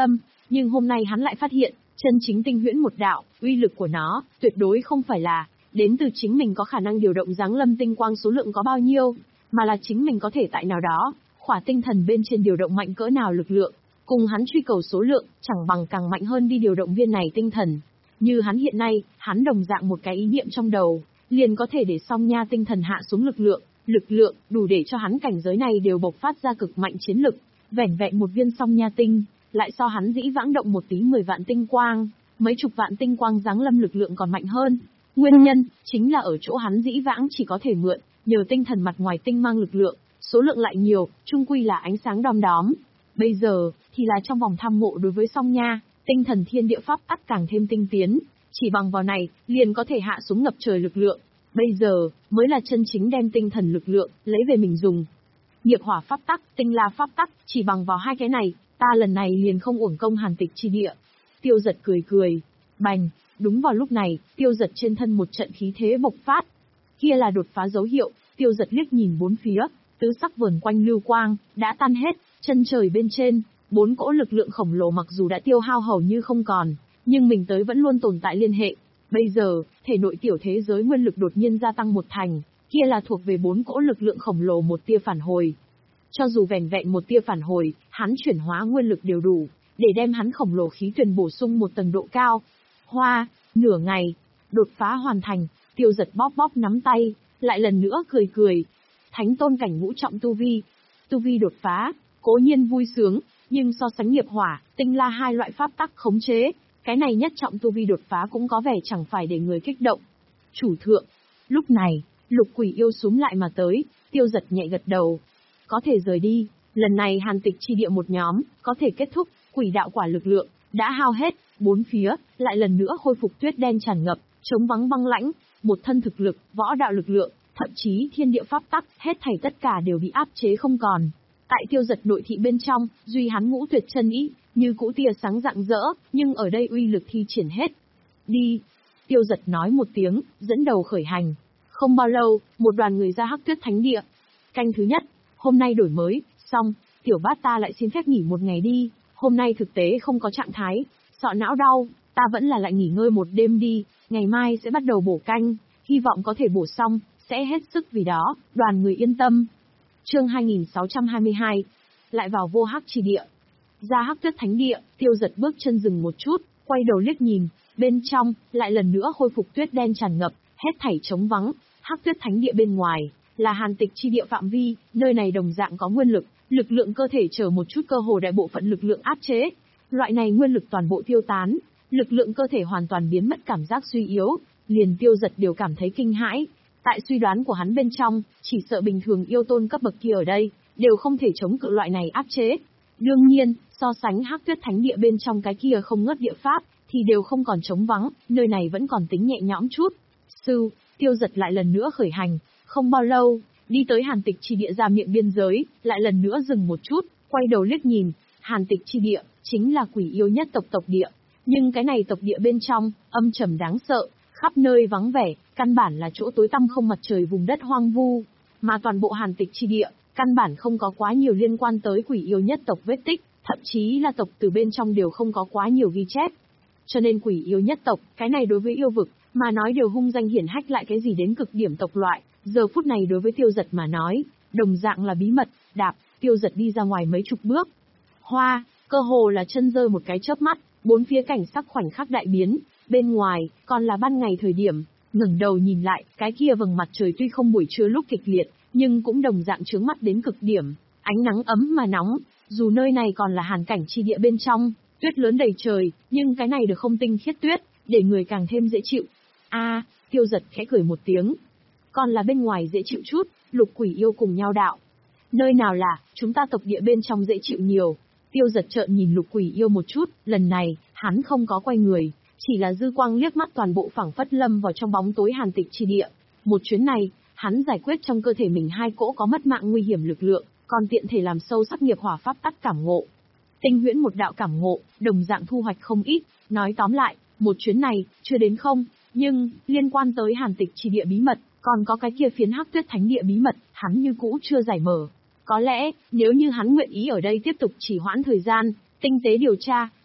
nhưng hôm nay hắn lại phát hiện, chân chính tinh huyễn một đạo, uy lực của nó, tuyệt đối không phải là đến từ chính mình có khả năng điều động giáng lâm tinh quang số lượng có bao nhiêu, mà là chính mình có thể tại nào đó, khỏa tinh thần bên trên điều động mạnh cỡ nào lực lượng, cùng hắn truy cầu số lượng, chẳng bằng càng mạnh hơn đi điều động viên này tinh thần. Như hắn hiện nay, hắn đồng dạng một cái ý niệm trong đầu, liền có thể để song nha tinh thần hạ xuống lực lượng, lực lượng đủ để cho hắn cảnh giới này đều bộc phát ra cực mạnh chiến lực, vẻn vẹn một viên song nha tinh, lại so hắn dĩ vãng động một tí mười vạn tinh quang, mấy chục vạn tinh quang giáng lâm lực lượng còn mạnh hơn. Nguyên nhân chính là ở chỗ hắn dĩ vãng chỉ có thể mượn nhờ tinh thần mặt ngoài tinh mang lực lượng, số lượng lại nhiều, chung quy là ánh sáng đom đóm. Bây giờ thì là trong vòng tham ngộ đối với song nha, tinh thần thiên địa pháp tắc càng thêm tinh tiến, chỉ bằng vào này liền có thể hạ xuống ngập trời lực lượng. Bây giờ mới là chân chính đem tinh thần lực lượng lấy về mình dùng. Nghiệp hỏa pháp tắc, tinh la pháp tắc, chỉ bằng vào hai cái này, ta lần này liền không uổng công Hàn Tịch chi địa. Tiêu Giật cười cười, bành. Đúng vào lúc này, Tiêu Giật trên thân một trận khí thế bộc phát. Kia là đột phá dấu hiệu, Tiêu Giật liếc nhìn bốn phía, tứ sắc vờn quanh lưu quang, đã tan hết, chân trời bên trên, bốn cỗ lực lượng khổng lồ mặc dù đã tiêu hao hầu như không còn, nhưng mình tới vẫn luôn tồn tại liên hệ. Bây giờ, thể nội tiểu thế giới nguyên lực đột nhiên gia tăng một thành, kia là thuộc về bốn cỗ lực lượng khổng lồ một tia phản hồi. Cho dù vẻn vẹn một tia phản hồi, hắn chuyển hóa nguyên lực đều đủ, để đem hắn khổng lồ khí tuyển bổ sung một tầng độ cao. Hoa, nửa ngày, đột phá hoàn thành, Tiêu Giật bóp bóp nắm tay, lại lần nữa cười cười. Thánh tôn cảnh ngũ trọng tu vi, tu vi đột phá, cố nhiên vui sướng, nhưng so sánh nghiệp hỏa, tinh la hai loại pháp tắc khống chế, cái này nhất trọng tu vi đột phá cũng có vẻ chẳng phải để người kích động. Chủ thượng, lúc này, Lục Quỷ yêu súm lại mà tới, Tiêu Giật nhẹ gật đầu. Có thể rời đi, lần này Hàn Tịch chi địa một nhóm, có thể kết thúc, quỷ đạo quả lực lượng, đã hao hết, bốn phía, lại lần nữa khôi phục tuyết đen tràn ngập, chống vắng băng lãnh, một thân thực lực, võ đạo lực lượng, thậm chí thiên địa pháp tắc, hết thảy tất cả đều bị áp chế không còn. Tại Tiêu Giật nội thị bên trong, duy hắn ngũ tuyệt chân ý, như cũ tia sáng rạng rỡ, nhưng ở đây uy lực thi triển hết. Đi! Tiêu Giật nói một tiếng, dẫn đầu khởi hành. Không bao lâu, một đoàn người ra Hắc Tuyết Thánh Địa. Canh thứ nhất, hôm nay đổi mới, xong, tiểu bát ta lại xin phép nghỉ một ngày đi, hôm nay thực tế không có trạng thái, sọ não đau, ta vẫn là lại nghỉ ngơi một đêm đi, ngày mai sẽ bắt đầu bổ canh, hy vọng có thể bổ xong, sẽ hết sức vì đó, đoàn người yên tâm. Chương hai nghìn sáu trăm hai mươi hai, lại vào vô hắc chi địa. Ra Hắc Tuyết Thánh Địa, Tiêu Giật bước chân dừng một chút, quay đầu liếc nhìn, bên trong, lại lần nữa khôi phục tuyết đen tràn ngập, hết thảy trống vắng. Hắc Tuyết Thánh Địa bên ngoài, là Hàn Tịch chi địa phạm vi, nơi này đồng dạng có nguyên lực, lực lượng cơ thể chở một chút cơ hồ đại bộ phận lực lượng áp chế. Loại này nguyên lực toàn bộ tiêu tán, lực lượng cơ thể hoàn toàn biến mất cảm giác suy yếu, liền Tiêu Giật đều cảm thấy kinh hãi. Tại suy đoán của hắn bên trong, chỉ sợ bình thường yêu tôn cấp bậc kia ở đây, đều không thể chống cự loại này áp chế. Đương nhiên, so sánh Hắc Tuyết Thánh Địa bên trong cái kia không ngớt địa pháp, thì đều không còn trống vắng, nơi này vẫn còn tính nhẹ nhõm chút. Sư, Tiêu Giật lại lần nữa khởi hành, không bao lâu, đi tới Hàn Tịch chi địa ra miệng biên giới, lại lần nữa dừng một chút, quay đầu liếc nhìn, Hàn Tịch chi địa, chính là quỷ yêu nhất tộc tộc địa. Nhưng cái này tộc địa bên trong, âm trầm đáng sợ, khắp nơi vắng vẻ, căn bản là chỗ tối tăm không mặt trời vùng đất hoang vu. Mà toàn bộ Hàn Tịch chi địa, căn bản không có quá nhiều liên quan tới quỷ yêu nhất tộc vết tích, thậm chí là tộc từ bên trong đều không có quá nhiều ghi chép. Cho nên quỷ yêu nhất tộc, cái này đối với yêu vực, mà nói đều hung danh hiển hách lại cái gì đến cực điểm tộc loại, giờ phút này đối với Tiêu Giật mà nói, đồng dạng là bí mật, đạp, Tiêu Giật đi ra ngoài mấy chục bước. Hoa, cơ hồ là chân rơi một cái chớp mắt, bốn phía cảnh sắc khoảnh khắc đại biến, bên ngoài, còn là ban ngày thời điểm, ngẩng đầu nhìn lại, cái kia vầng mặt trời tuy không buổi trưa lúc kịch liệt, nhưng cũng đồng dạng chướng mắt đến cực điểm, ánh nắng ấm mà nóng, dù nơi này còn là hàn cảnh chi địa bên trong, tuyết lớn đầy trời, nhưng cái này được không tinh khiết tuyết, để người càng thêm dễ chịu. A, à, Tiêu Giật khẽ cười một tiếng. Còn là bên ngoài dễ chịu chút, Lục Quỷ yêu cùng nhau đạo. Nơi nào là, chúng ta tộc địa bên trong dễ chịu nhiều. Tiêu Giật trợn nhìn Lục Quỷ yêu một chút, lần này, hắn không có quay người, chỉ là dư quang liếc mắt toàn bộ phảng phất lâm vào trong bóng tối Hàn Tịch chi địa. Một chuyến này, hắn giải quyết trong cơ thể mình hai cỗ có mất mạng nguy hiểm lực lượng, còn tiện thể làm sâu sắc nghiệp hỏa pháp tắc cảm ngộ. Tinh huyễn một đạo cảm ngộ, đồng dạng thu hoạch không ít, nói tóm lại, một chuyến này, chưa đến không, nhưng, liên quan tới Hàn Tịch chi địa bí mật, còn có cái kia phiến Hắc Tuyết Thánh Địa bí mật, hắn như cũ chưa giải mở. Có lẽ, nếu như hắn nguyện ý ở đây tiếp tục chỉ hoãn thời gian, tinh tế điều tra,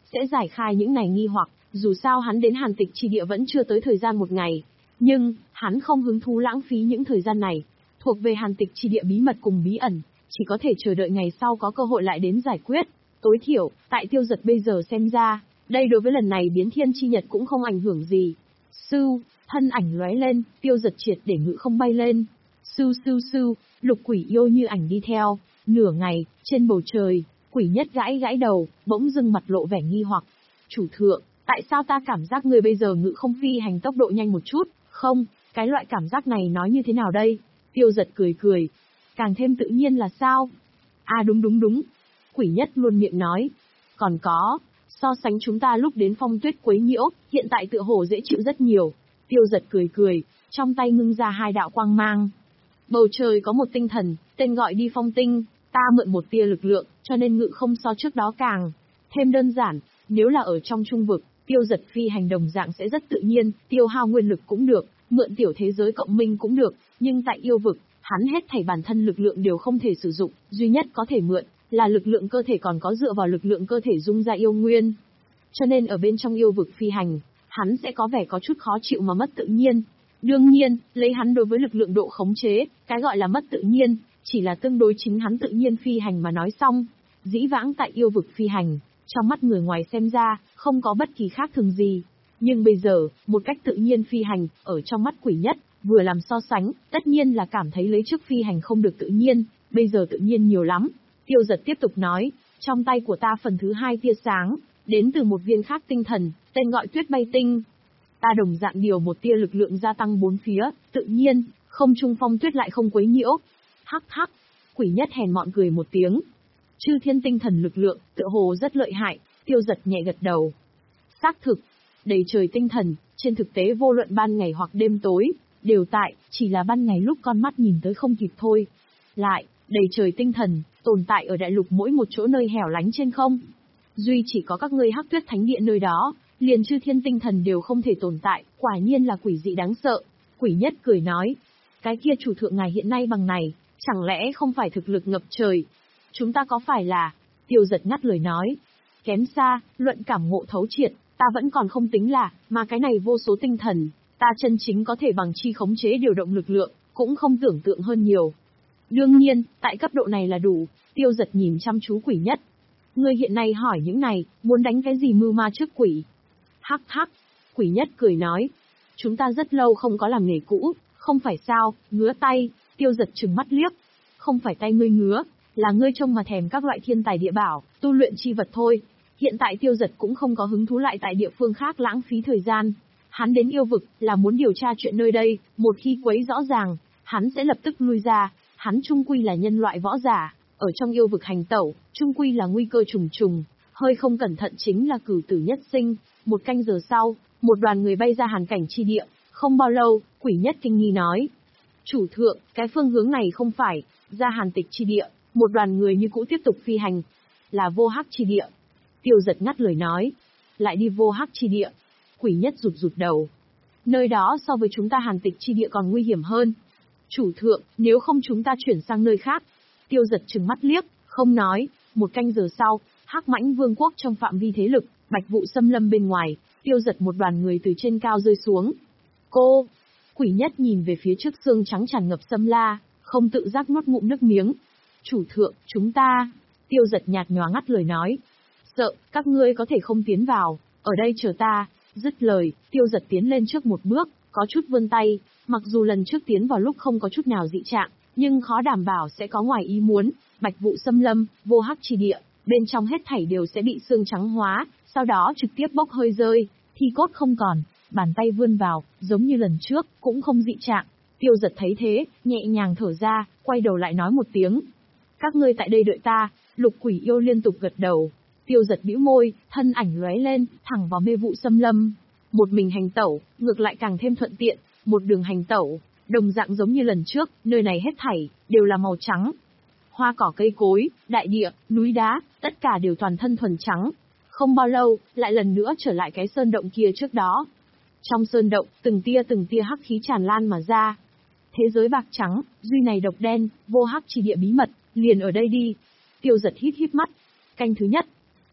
sẽ giải khai những này nghi hoặc, dù sao hắn đến Hàn Tịch Chi Địa vẫn chưa tới thời gian một ngày. Nhưng, hắn không hứng thú lãng phí những thời gian này. Thuộc về Hàn Tịch Chi Địa bí mật cùng bí ẩn, chỉ có thể chờ đợi ngày sau có cơ hội lại đến giải quyết. Tối thiểu, tại Tiêu Giật bây giờ xem ra, đây đối với lần này biến thiên chi nhật cũng không ảnh hưởng gì. Sưu, thân ảnh lóe lên, Tiêu Giật triệt để ngự không bay lên. Sưu sưu sưu, Lục Quỷ Yêu như ảnh đi theo. Nửa ngày, trên bầu trời, Quỷ Nhất gãi gãi đầu, bỗng dưng mặt lộ vẻ nghi hoặc. Chủ thượng, tại sao ta cảm giác người bây giờ ngự không phi hành tốc độ nhanh một chút? Không, cái loại cảm giác này nói như thế nào đây? Tiêu Giật cười cười. Càng thêm tự nhiên là sao? À đúng đúng đúng. Quỷ Nhất luôn miệng nói. Còn có, so sánh chúng ta lúc đến Phong Tuyết quấy nhiễu, hiện tại tựa hồ dễ chịu rất nhiều. Tiêu Giật cười cười, trong tay ngưng ra hai đạo quang mang. Bầu trời có một tinh thần, tên gọi Đi Phong Tinh, ta mượn một tia lực lượng, cho nên ngự không so trước đó càng thêm đơn giản. Nếu là ở trong trung vực, Tiêu Giật phi hành đồng dạng sẽ rất tự nhiên, tiêu hao nguyên lực cũng được, mượn tiểu thế giới cộng minh cũng được, nhưng tại yêu vực, hắn hết thảy bản thân lực lượng đều không thể sử dụng, duy nhất có thể mượn là lực lượng cơ thể, còn có dựa vào lực lượng cơ thể dung ra yêu nguyên. Cho nên ở bên trong yêu vực phi hành, hắn sẽ có vẻ có chút khó chịu mà mất tự nhiên. Đương nhiên, lấy hắn đối với lực lượng độ khống chế, cái gọi là mất tự nhiên, chỉ là tương đối chính hắn tự nhiên phi hành mà nói xong. Dĩ vãng tại yêu vực phi hành, trong mắt người ngoài xem ra, không có bất kỳ khác thường gì. Nhưng bây giờ, một cách tự nhiên phi hành, ở trong mắt Quỷ Nhất, vừa làm so sánh, tất nhiên là cảm thấy lấy trước phi hành không được tự nhiên, bây giờ tự nhiên nhiều lắm. Tiêu Giật tiếp tục nói, trong tay của ta phần thứ hai tia sáng, đến từ một viên khác tinh thần, tên gọi Tuyết Bay Tinh. Ta đồng dạng điều một tia lực lượng gia tăng bốn phía, tự nhiên, không trung phong tuyết lại không quấy nhiễu. Hắc hắc, Quỷ Nhất hèn mọn cười một tiếng. Chư thiên tinh thần lực lượng, tựa hồ rất lợi hại. Tiêu Giật nhẹ gật đầu. Xác thực, đầy trời tinh thần, trên thực tế vô luận ban ngày hoặc đêm tối, đều tại, chỉ là ban ngày lúc con mắt nhìn tới không kịp thôi. Lại, đầy trời tinh thần, tồn tại ở đại lục mỗi một chỗ nơi hẻo lánh trên không. Duy chỉ có các ngươi Hắc Tuyết Thánh Địa nơi đó, liền chư thiên tinh thần đều không thể tồn tại, quả nhiên là quỷ dị đáng sợ. Quỷ Nhất cười nói, cái kia chủ thượng ngài hiện nay bằng này, chẳng lẽ không phải thực lực ngập trời? Chúng ta có phải là... Tiêu Giật ngắt lời nói, kém xa, luận cảm ngộ thấu triệt, ta vẫn còn không tính là, mà cái này vô số tinh thần, ta chân chính có thể bằng chi khống chế điều động lực lượng, cũng không tưởng tượng hơn nhiều. Đương nhiên, tại cấp độ này là đủ. Tiêu Giật nhìn chăm chú Quỷ Nhất. Ngươi hiện nay hỏi những này, muốn đánh cái gì mưu ma trước quỷ? Hắc hắc, Quỷ Nhất cười nói. Chúng ta rất lâu không có làm nghề cũ, không phải sao, ngứa tay. Tiêu Giật trừng mắt liếc. Không phải tay ngươi ngứa, là ngươi trông mà thèm các loại thiên tài địa bảo, tu luyện chi vật thôi. Hiện tại Tiêu Giật cũng không có hứng thú lại tại địa phương khác lãng phí thời gian. Hắn đến yêu vực, là muốn điều tra chuyện nơi đây, một khi quấy rõ ràng, hắn sẽ lập tức lui ra. Hắn trung quy là nhân loại võ giả, ở trong yêu vực hành tẩu, trung quy là nguy cơ trùng trùng, hơi không cẩn thận chính là cửu tử nhất sinh. Một canh giờ sau, một đoàn người bay ra Hàn Cảnh chi địa, không bao lâu, Quỷ Nhất kinh nghi nói. Chủ thượng, cái phương hướng này không phải, ra Hàn Tịch chi địa, một đoàn người như cũ tiếp tục phi hành, là Vô Hắc chi địa. Tiêu Giật ngắt lời nói, lại đi Vô Hắc chi địa. Quỷ Nhất rụt rụt đầu. Nơi đó so với chúng ta Hàn Tịch chi địa còn nguy hiểm hơn. Chủ thượng, nếu không chúng ta chuyển sang nơi khác. Tiêu Giật trừng mắt liếc, không nói. Một canh giờ sau, Hắc Mãnh Vương quốc trong phạm vi thế lực, Bạch Vụ xâm lâm bên ngoài, Tiêu Giật một đoàn người từ trên cao rơi xuống. Cô! Quỷ Nhất nhìn về phía trước xương trắng tràn ngập xâm la, không tự giác nuốt ngụm nước miếng. Chủ thượng, chúng ta... Tiêu Giật nhạt nhòa ngắt lời nói. Sợ, các ngươi có thể không tiến vào, ở đây chờ ta. Dứt lời, Tiêu Giật tiến lên trước một bước, có chút vươn tay, mặc dù lần trước tiến vào lúc không có chút nào dị trạng, nhưng khó đảm bảo sẽ có ngoài ý muốn. Bạch Vụ xâm lâm, Vô Hắc chi địa, bên trong hết thảy đều sẽ bị xương trắng hóa, sau đó trực tiếp bốc hơi rơi, thi cốt không còn. Bàn tay vươn vào, giống như lần trước, cũng không dị trạng. Tiêu Giật thấy thế, nhẹ nhàng thở ra, quay đầu lại nói một tiếng. Các ngươi tại đây đợi ta. Lục Quỷ Yêu liên tục gật đầu. Tiêu Giật bĩu môi, thân ảnh lóe lên, thẳng vào mê vụ xâm lâm. Một mình hành tẩu, ngược lại càng thêm thuận tiện, một đường hành tẩu, đồng dạng giống như lần trước, nơi này hết thảy, đều là màu trắng. Hoa cỏ cây cối, đại địa, núi đá, tất cả đều toàn thân thuần trắng. Không bao lâu, lại lần nữa trở lại cái sơn động kia trước đó. Trong sơn động, từng tia từng tia hắc khí tràn lan mà ra. Thế giới bạc trắng, duy này độc đen, Vô Hắc chi địa bí mật, liền ở đây đi. Tiêu Giật hít hít mắt. Canh thứ nhất.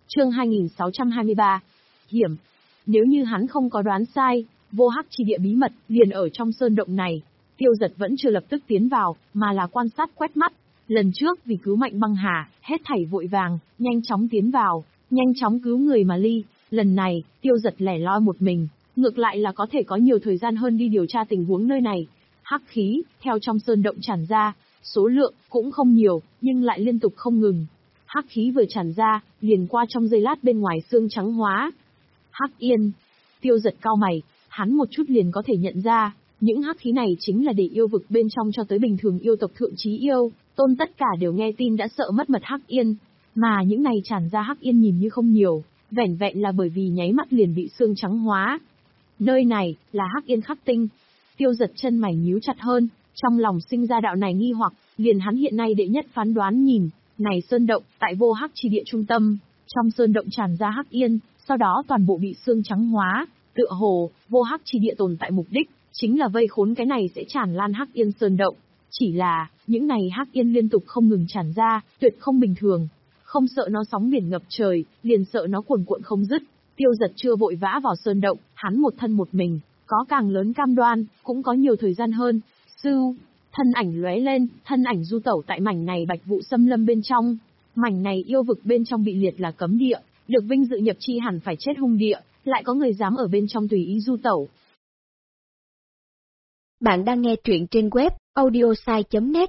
Chương hai nghìn sáu trăm hai mươi ba. Hiểm. Nếu như hắn không có đoán sai, vô hắc chi địa bí mật liền ở trong sơn động này. Tiêu Giật vẫn chưa lập tức tiến vào, mà là quan sát quét mắt. Lần trước vì cứu Mạnh Băng Hà, hết thảy vội vàng, nhanh chóng tiến vào, nhanh chóng cứu người mà ly. Lần này, Tiêu Giật lẻ loi một mình, ngược lại là có thể có nhiều thời gian hơn đi điều tra tình huống nơi này. Hắc khí, theo trong sơn động tràn ra, số lượng cũng không nhiều, nhưng lại liên tục không ngừng. Hắc khí vừa tràn ra, liền qua trong giây lát bên ngoài xương trắng hóa. Hắc Yên. Tiêu Giật cau mày, hắn một chút liền có thể nhận ra, những hắc khí này chính là để yêu vực bên trong cho tới bình thường yêu tộc thượng chí yêu, tôn tất cả đều nghe tin đã sợ mất mật Hắc Yên. Mà những này tràn ra Hắc Yên nhìn như không nhiều, vẻn vẹn là bởi vì nháy mắt liền bị xương trắng hóa. Nơi này, là Hắc Yên khắc tinh. Tiêu Giật chân mày nhíu chặt hơn, trong lòng sinh ra đạo này nghi hoặc, liền hắn hiện nay đệ nhất phán đoán nhìn, này sơn động, tại vô hắc chi địa trung tâm, trong sơn động tràn ra Hắc Yên, sau đó toàn bộ bị xương trắng hóa, tựa hồ, vô hắc chi địa tồn tại mục đích, chính là vây khốn cái này sẽ tràn lan Hắc Yên sơn động. Chỉ là, những này Hắc Yên liên tục không ngừng tràn ra, tuyệt không bình thường. Không sợ nó sóng biển ngập trời, liền sợ nó cuồn cuộn không dứt. Tiêu Giật chưa vội vã vào sơn động, hắn một thân một mình, có càng lớn cam đoan, cũng có nhiều thời gian hơn. Sưu, thân ảnh lóe lên, thân ảnh du tẩu tại mảnh này bạch vụ xâm lâm bên trong. Mảnh này yêu vực bên trong bị liệt là cấm địa, được vinh dự nhập chi hẳn phải chết hung địa, lại có người dám ở bên trong tùy ý du tẩu. Bạn đang nghe truyện trên web audiosai chấm net.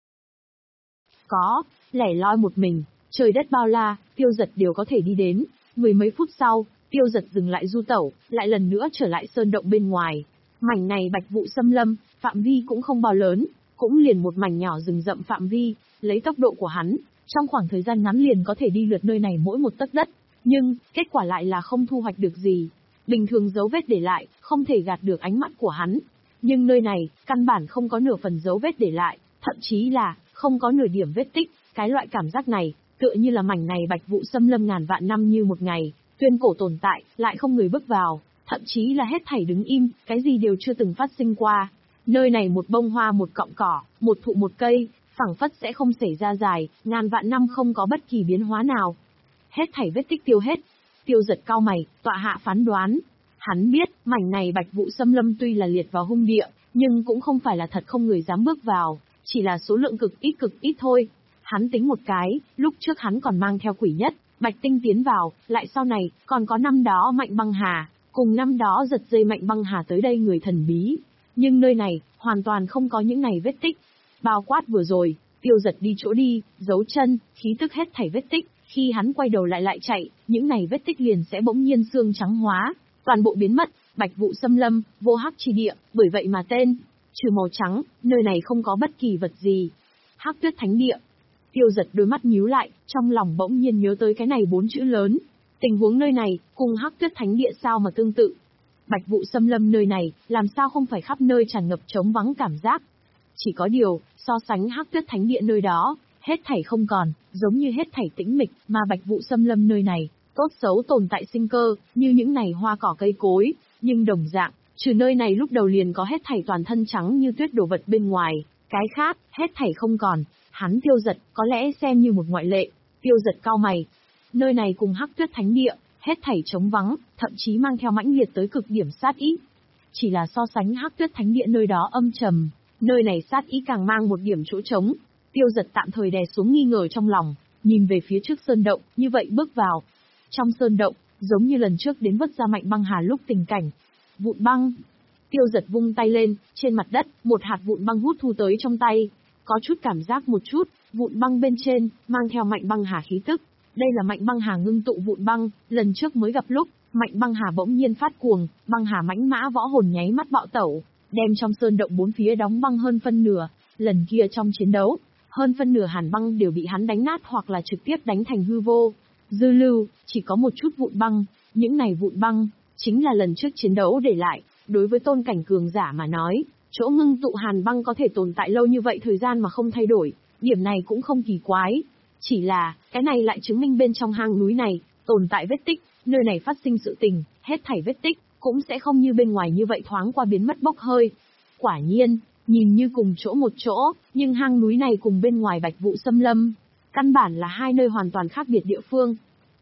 Có, lẻ loi một mình, trời đất bao la, Tiêu Giật đều có thể đi đến. Mười mấy phút sau, Tiêu Giật dừng lại du tẩu, lại lần nữa trở lại sơn động bên ngoài. Mảnh này bạch vụ xâm lâm, phạm vi cũng không bao lớn, cũng liền một mảnh nhỏ rừng rậm phạm vi, lấy tốc độ của hắn, trong khoảng thời gian ngắn liền có thể đi lượt nơi này mỗi một tấc đất, nhưng, kết quả lại là không thu hoạch được gì. Bình thường dấu vết để lại, không thể gạt được ánh mắt của hắn. Nhưng nơi này, căn bản không có nửa phần dấu vết để lại, thậm chí là, không có nửa điểm vết tích, cái loại cảm giác này, tựa như là mảnh này bạch vụ xâm lâm ngàn vạn năm như một ngày, tuyên cổ tồn tại, lại không người bước vào, thậm chí là hết thảy đứng im, cái gì đều chưa từng phát sinh qua. Nơi này một bông hoa một cọng cỏ, một thụ một cây, phảng phất sẽ không xảy ra dài, ngàn vạn năm không có bất kỳ biến hóa nào. Hết thảy vết tích tiêu hết. Tiêu Giật cau mày, tọa hạ phán đoán. Hắn biết, mảnh này bạch vụ xâm lâm tuy là liệt vào hung địa, nhưng cũng không phải là thật không người dám bước vào, chỉ là số lượng cực ít cực ít thôi. Hắn tính một cái, lúc trước hắn còn mang theo quỷ nhất, Bạch Tinh tiến vào, lại sau này, còn có năm đó Mạnh Băng Hà, cùng năm đó giật dây Mạnh Băng Hà tới đây người thần bí. Nhưng nơi này, hoàn toàn không có những này vết tích. Bao quát vừa rồi, Tiêu Giật đi chỗ đi, giấu chân, khí tức hết thảy vết tích, khi hắn quay đầu lại lại chạy, những này vết tích liền sẽ bỗng nhiên xương trắng hóa, toàn bộ biến mất, bạch vụ xâm lâm, vô hắc chi địa, bởi vậy mà tên, trừ màu trắng, nơi này không có bất kỳ vật gì. Hắc Tuyết Thánh Địa. Tiêu Giật đôi mắt nhíu lại, trong lòng bỗng nhiên nhớ tới cái này bốn chữ lớn. Tình huống nơi này, cùng Hắc Tuyết Thánh Địa sao mà tương tự. Bạch vụ xâm lâm nơi này, làm sao không phải khắp nơi tràn ngập trống vắng cảm giác. Chỉ có điều, so sánh Hắc Tuyết Thánh Địa nơi đó, hết thảy không còn, giống như hết thảy tĩnh mịch, mà bạch vụ xâm lâm nơi này, tốt xấu tồn tại sinh cơ, như những này hoa cỏ cây cối, nhưng đồng dạng, trừ nơi này lúc đầu liền có hết thảy toàn thân trắng như tuyết đồ vật bên ngoài, cái khác, hết thảy không còn. Hắn Tiêu Giật, có lẽ xem như một ngoại lệ. Tiêu Giật cau mày. Nơi này cùng Hắc Tuyết Thánh Địa, hết thảy trống vắng, thậm chí mang theo mãnh liệt tới cực điểm sát ý. Chỉ là so sánh Hắc Tuyết Thánh Địa nơi đó âm trầm, nơi này sát ý càng mang một điểm chỗ trống. Tiêu Giật tạm thời đè xuống nghi ngờ trong lòng, nhìn về phía trước sơn động, như vậy bước vào. Trong sơn động, giống như lần trước đến vớt ra Mạnh Băng Hà lúc tình cảnh. Vụn băng. Tiêu Giật vung tay lên, trên mặt đất, một hạt vụn băng hút thu tới trong tay. Có chút cảm giác một chút, vụn băng bên trên, mang theo Mạnh Băng Hà khí tức. Đây là Mạnh Băng Hà ngưng tụ vụn băng, lần trước mới gặp lúc, Mạnh Băng Hà bỗng nhiên phát cuồng, Băng Hà mãnh mã võ hồn nháy mắt bạo tẩu, đem trong sơn động bốn phía đóng băng hơn phân nửa. Lần kia trong chiến đấu, hơn phân nửa hàn băng đều bị hắn đánh nát hoặc là trực tiếp đánh thành hư vô. Dư lưu, chỉ có một chút vụn băng, những này vụn băng, chính là lần trước chiến đấu để lại, đối với tôn cảnh cường giả mà nói, chỗ ngưng tụ hàn băng có thể tồn tại lâu như vậy thời gian mà không thay đổi, điểm này cũng không kỳ quái. Chỉ là, cái này lại chứng minh bên trong hang núi này, tồn tại vết tích, nơi này phát sinh sự tình, hết thảy vết tích, cũng sẽ không như bên ngoài như vậy thoáng qua biến mất bốc hơi. Quả nhiên, nhìn như cùng chỗ một chỗ, nhưng hang núi này cùng bên ngoài bạch vụ xâm lâm, căn bản là hai nơi hoàn toàn khác biệt địa phương.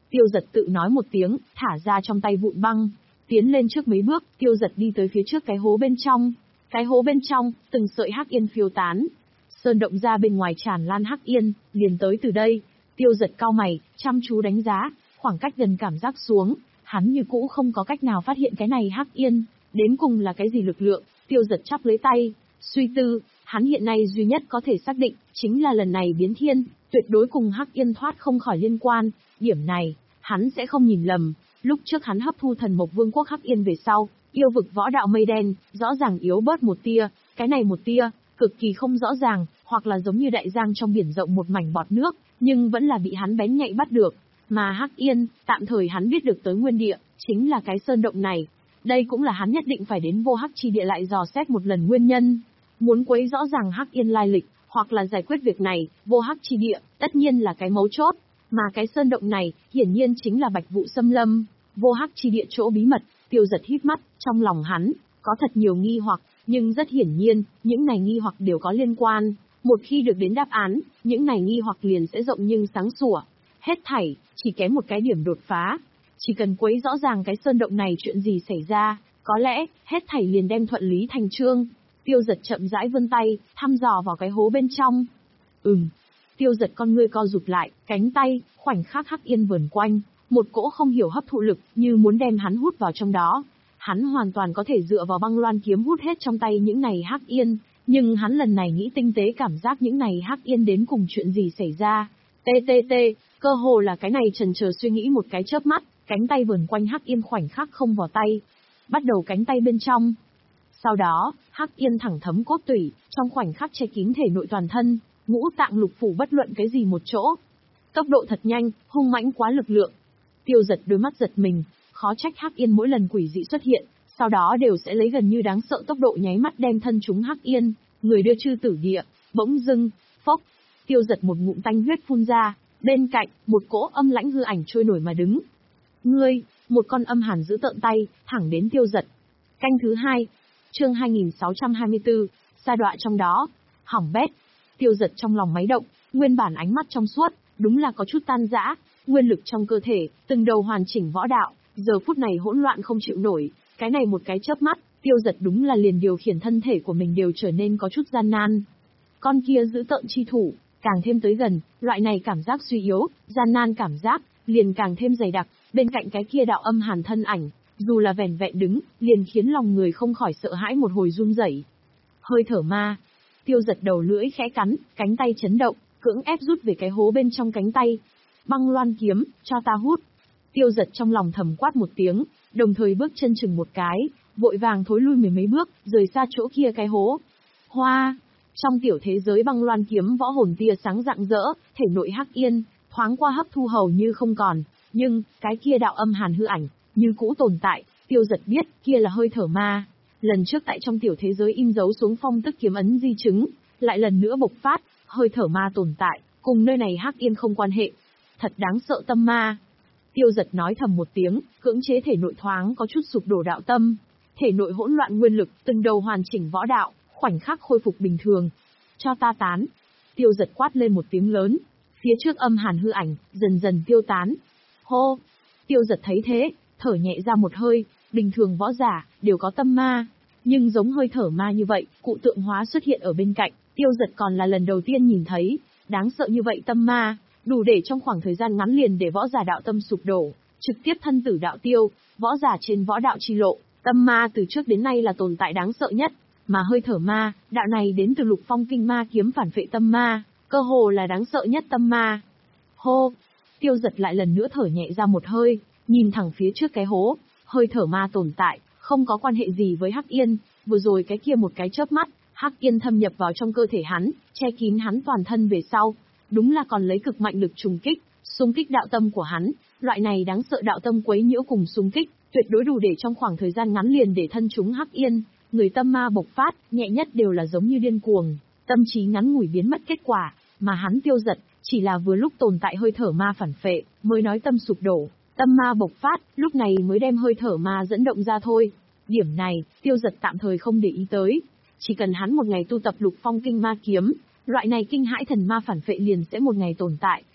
Tiêu Dật tự nói một tiếng, thả ra trong tay vụn băng. Tiến lên trước mấy bước, Tiêu Dật đi tới phía trước cái hố bên trong. Cái hố bên trong, từng sợi hắc yên phiêu tán. Sơn động ra bên ngoài tràn lan hắc yên, liền tới từ đây. Tiêu Dật cau mày, chăm chú đánh giá, khoảng cách gần cảm giác xuống, hắn như cũ không có cách nào phát hiện cái này hắc yên, đến cùng là cái gì lực lượng. Tiêu Dật chắp lấy tay, suy tư, hắn hiện nay duy nhất có thể xác định, chính là lần này biến thiên, tuyệt đối cùng hắc yên thoát không khỏi liên quan. Điểm này, hắn sẽ không nhìn lầm. Lúc trước hắn hấp thu thần mộc vương quốc hắc yên về sau, yêu vực võ đạo mây đen, rõ ràng yếu bớt một tia, cái này một tia, cực kỳ không rõ ràng, hoặc là giống như đại giang trong biển rộng một mảnh bọt nước, nhưng vẫn là bị hắn bén nhạy bắt được. Mà hắc yên, tạm thời hắn biết được tới nguyên địa, chính là cái sơn động này. Đây cũng là hắn nhất định phải đến vô hắc chi địa lại dò xét một lần nguyên nhân. Muốn quấy rõ ràng hắc yên lai lịch, hoặc là giải quyết việc này, vô hắc chi địa, tất nhiên là cái mấu chốt. Mà cái sơn động này, hiển nhiên chính là Bạch Vụ Xâm Lâm, vô hắc chi địa chỗ bí mật. Tiêu Dật híp mắt, trong lòng hắn, có thật nhiều nghi hoặc, nhưng rất hiển nhiên, những này nghi hoặc đều có liên quan. Một khi được đến đáp án, những này nghi hoặc liền sẽ rộng nhưng sáng sủa. Hết thảy, chỉ kém một cái điểm đột phá. Chỉ cần quấy rõ ràng cái sơn động này chuyện gì xảy ra, có lẽ, hết thảy liền đem thuận lý thành trương. Tiêu Dật chậm rãi vươn tay, thăm dò vào cái hố bên trong. Ừm. Tiêu Dật con ngươi co rụt lại, cánh tay, khoảnh khắc hắc yên vờn quanh, một cỗ không hiểu hấp thụ lực, như muốn đem hắn hút vào trong đó. Hắn hoàn toàn có thể dựa vào băng loan kiếm hút hết trong tay những này hắc yên, nhưng hắn lần này nghĩ tinh tế cảm giác những này hắc yên đến cùng chuyện gì xảy ra. Tê tê tê, cơ hồ là cái này chần chờ suy nghĩ một cái chớp mắt, cánh tay vờn quanh hắc yên khoảnh khắc không vào tay. Bắt đầu cánh tay bên trong. Sau đó, hắc yên thẳng thấm cốt tủy, trong khoảnh khắc che kín thể nội toàn thân, ngũ tạng lục phủ bất luận cái gì một chỗ. Tốc độ thật nhanh, hung mãnh quá lực lượng. Tiêu Dật đôi mắt giật mình, khó trách hắc yên mỗi lần quỷ dị xuất hiện, sau đó đều sẽ lấy gần như đáng sợ tốc độ nháy mắt đem thân chúng hắc yên, người đưa chư tử địa. Bỗng dưng, phốc, Tiêu Dật một ngụm tanh huyết phun ra, bên cạnh, một cỗ âm lãnh hư ảnh trôi nổi mà đứng. Ngươi, một con âm hàn giữ tợn tay, thẳng đến Tiêu Dật. Canh thứ hai, chương hai nghìn sáu trăm hai mươi tư, sa đọa trong đó, hỏng bét. Tiêu Dật trong lòng máy động, nguyên bản ánh mắt trong suốt, đúng là có chút tan rã, nguyên lực trong cơ thể, từng đầu hoàn chỉnh võ đạo, giờ phút này hỗn loạn không chịu nổi, cái này một cái chớp mắt, Tiêu Dật đúng là liền điều khiển thân thể của mình đều trở nên có chút gian nan. Con kia giữ tợn chi thủ, càng thêm tới gần, loại này cảm giác suy yếu, gian nan cảm giác, liền càng thêm dày đặc, bên cạnh cái kia đạo âm hàn thân ảnh, dù là vẻn vẹn đứng, liền khiến lòng người không khỏi sợ hãi một hồi run rẩy. Hơi thở ma. Tiêu Dật đầu lưỡi khẽ cắn, cánh tay chấn động, cưỡng ép rút về cái hố bên trong cánh tay. Băng loan kiếm, cho ta hút. Tiêu Dật trong lòng thầm quát một tiếng, đồng thời bước chân chừng một cái, vội vàng thối lui mười mấy bước, rời xa chỗ kia cái hố. Hoa! Trong tiểu thế giới băng loan kiếm võ hồn tia sáng rạng rỡ, thể nội hắc yên, thoáng qua hấp thu hầu như không còn, nhưng, cái kia đạo âm hàn hư ảnh, như cũ tồn tại. Tiêu Dật biết, kia là hơi thở ma. Lần trước tại trong tiểu thế giới in dấu xuống phong tức kiếm ấn di chứng, lại lần nữa bộc phát, hơi thở ma tồn tại, cùng nơi này hắc yên không quan hệ. Thật đáng sợ tâm ma. Tiêu Dật nói thầm một tiếng, cưỡng chế thể nội thoáng có chút sụp đổ đạo tâm. Thể nội hỗn loạn nguyên lực, từng đầu hoàn chỉnh võ đạo, khoảnh khắc khôi phục bình thường. Cho ta tán. Tiêu Dật quát lên một tiếng lớn. Phía trước âm hàn hư ảnh, dần dần tiêu tán. Hô! Tiêu Dật thấy thế, thở nhẹ ra một hơi. Bình thường võ giả, đều có tâm ma. Nhưng giống hơi thở ma như vậy, cụ tượng hóa xuất hiện ở bên cạnh. Tiêu Dật còn là lần đầu tiên nhìn thấy. Đáng sợ như vậy tâm ma, đủ để trong khoảng thời gian ngắn liền để võ giả đạo tâm sụp đổ, trực tiếp thân tử đạo tiêu. Võ giả trên võ đạo chi lộ, tâm ma từ trước đến nay là tồn tại đáng sợ nhất. Mà hơi thở ma, đạo này đến từ lục phong kinh ma kiếm phản phệ tâm ma, cơ hồ là đáng sợ nhất tâm ma. Hô! Tiêu Dật lại lần nữa thở nhẹ ra một hơi, nhìn thẳng phía trước cái hố. Hơi thở ma tồn tại, không có quan hệ gì với hắc yên. Vừa rồi cái kia một cái chớp mắt, hắc yên thâm nhập vào trong cơ thể hắn, che kín hắn toàn thân về sau. Đúng là còn lấy cực mạnh lực trùng kích, xung kích đạo tâm của hắn. Loại này đáng sợ đạo tâm quấy nhiễu cùng xung kích, tuyệt đối đủ để trong khoảng thời gian ngắn liền để thân chúng hắc yên. Người tâm ma bộc phát, nhẹ nhất đều là giống như điên cuồng, tâm trí ngắn ngủi biến mất kết quả, mà hắn Tiêu Dật, chỉ là vừa lúc tồn tại hơi thở ma phản phệ, mới nói tâm sụp đổ, tâm ma bộc phát, lúc này mới đem hơi thở ma dẫn động ra thôi. Điểm này, Tiêu Dật tạm thời không để ý tới, chỉ cần hắn một ngày tu tập lục phong kinh ma kiếm, loại này kinh hãi thần ma phản phệ liền sẽ một ngày tồn tại,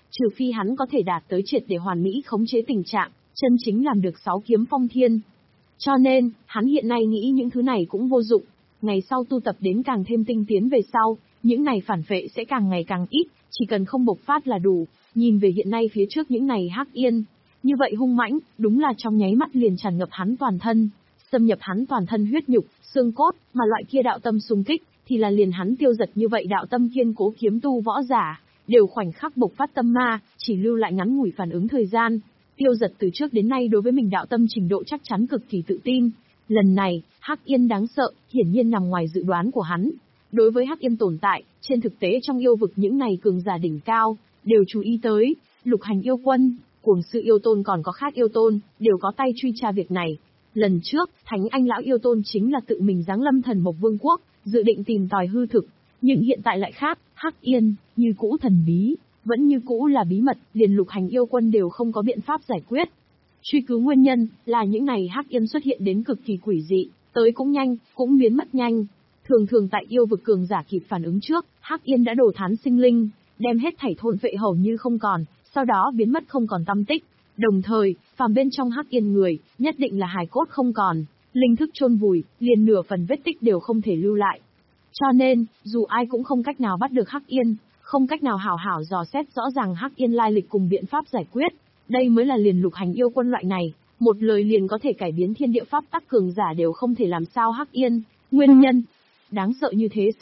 trừ phi hắn có thể đạt tới triệt để hoàn mỹ khống chế tình trạng, chân chính làm được sáu kiếm phong thiên. Cho nên, hắn hiện nay nghĩ những thứ này cũng vô dụng, ngày sau tu tập đến càng thêm tinh tiến về sau, những này phản vệ sẽ càng ngày càng ít, chỉ cần không bộc phát là đủ. Nhìn về hiện nay phía trước những này Hắc Yên, như vậy hung mãnh, đúng là trong nháy mắt liền tràn ngập hắn toàn thân, xâm nhập hắn toàn thân huyết nhục, xương cốt, mà loại kia đạo tâm xung kích, thì là liền hắn tiêu giật như vậy đạo tâm kiên cố kiếm tu võ giả, đều khoảnh khắc bộc phát tâm ma, chỉ lưu lại ngắn ngủi phản ứng thời gian. Tiêu giật từ trước đến nay đối với mình đạo tâm trình độ chắc chắn cực kỳ tự tin. Lần này, Hắc Yên đáng sợ, hiển nhiên nằm ngoài dự đoán của hắn. Đối với Hắc Yên tồn tại, trên thực tế trong yêu vực những này cường giả đỉnh cao, đều chú ý tới, Lục Hành yêu quân, Cuồng Sư yêu tôn còn có khác yêu tôn, đều có tay truy tra việc này. Lần trước, Thánh Anh lão yêu tôn chính là tự mình giáng lâm Thần Mộc Vương quốc, dự định tìm tòi hư thực, nhưng hiện tại lại khác, Hắc Yên, như cũ thần bí, vẫn như cũ là bí mật, liền Lục Hành yêu quân đều không có biện pháp giải quyết. Truy cứu nguyên nhân, là những này Hắc Yên xuất hiện đến cực kỳ quỷ dị, tới cũng nhanh, cũng biến mất nhanh. Thường thường tại yêu vực cường giả kịp phản ứng trước, Hắc Yên đã đổ thán sinh linh, đem hết thảy thôn vệ hầu như không còn, sau đó biến mất không còn tăm tích. Đồng thời, phàm bên trong Hắc Yên người, nhất định là hài cốt không còn, linh thức chôn vùi, liền nửa phần vết tích đều không thể lưu lại. Cho nên, dù ai cũng không cách nào bắt được Hắc Yên, không cách nào hảo hảo dò xét rõ ràng Hắc Yên lai lịch cùng biện pháp giải quyết. Đây mới là liền Lục Hành yêu quân loại này, một lời liền có thể cải biến thiên địa pháp tắc cường giả đều không thể làm sao Hắc Yên. Nguyên nhân đáng sợ như thế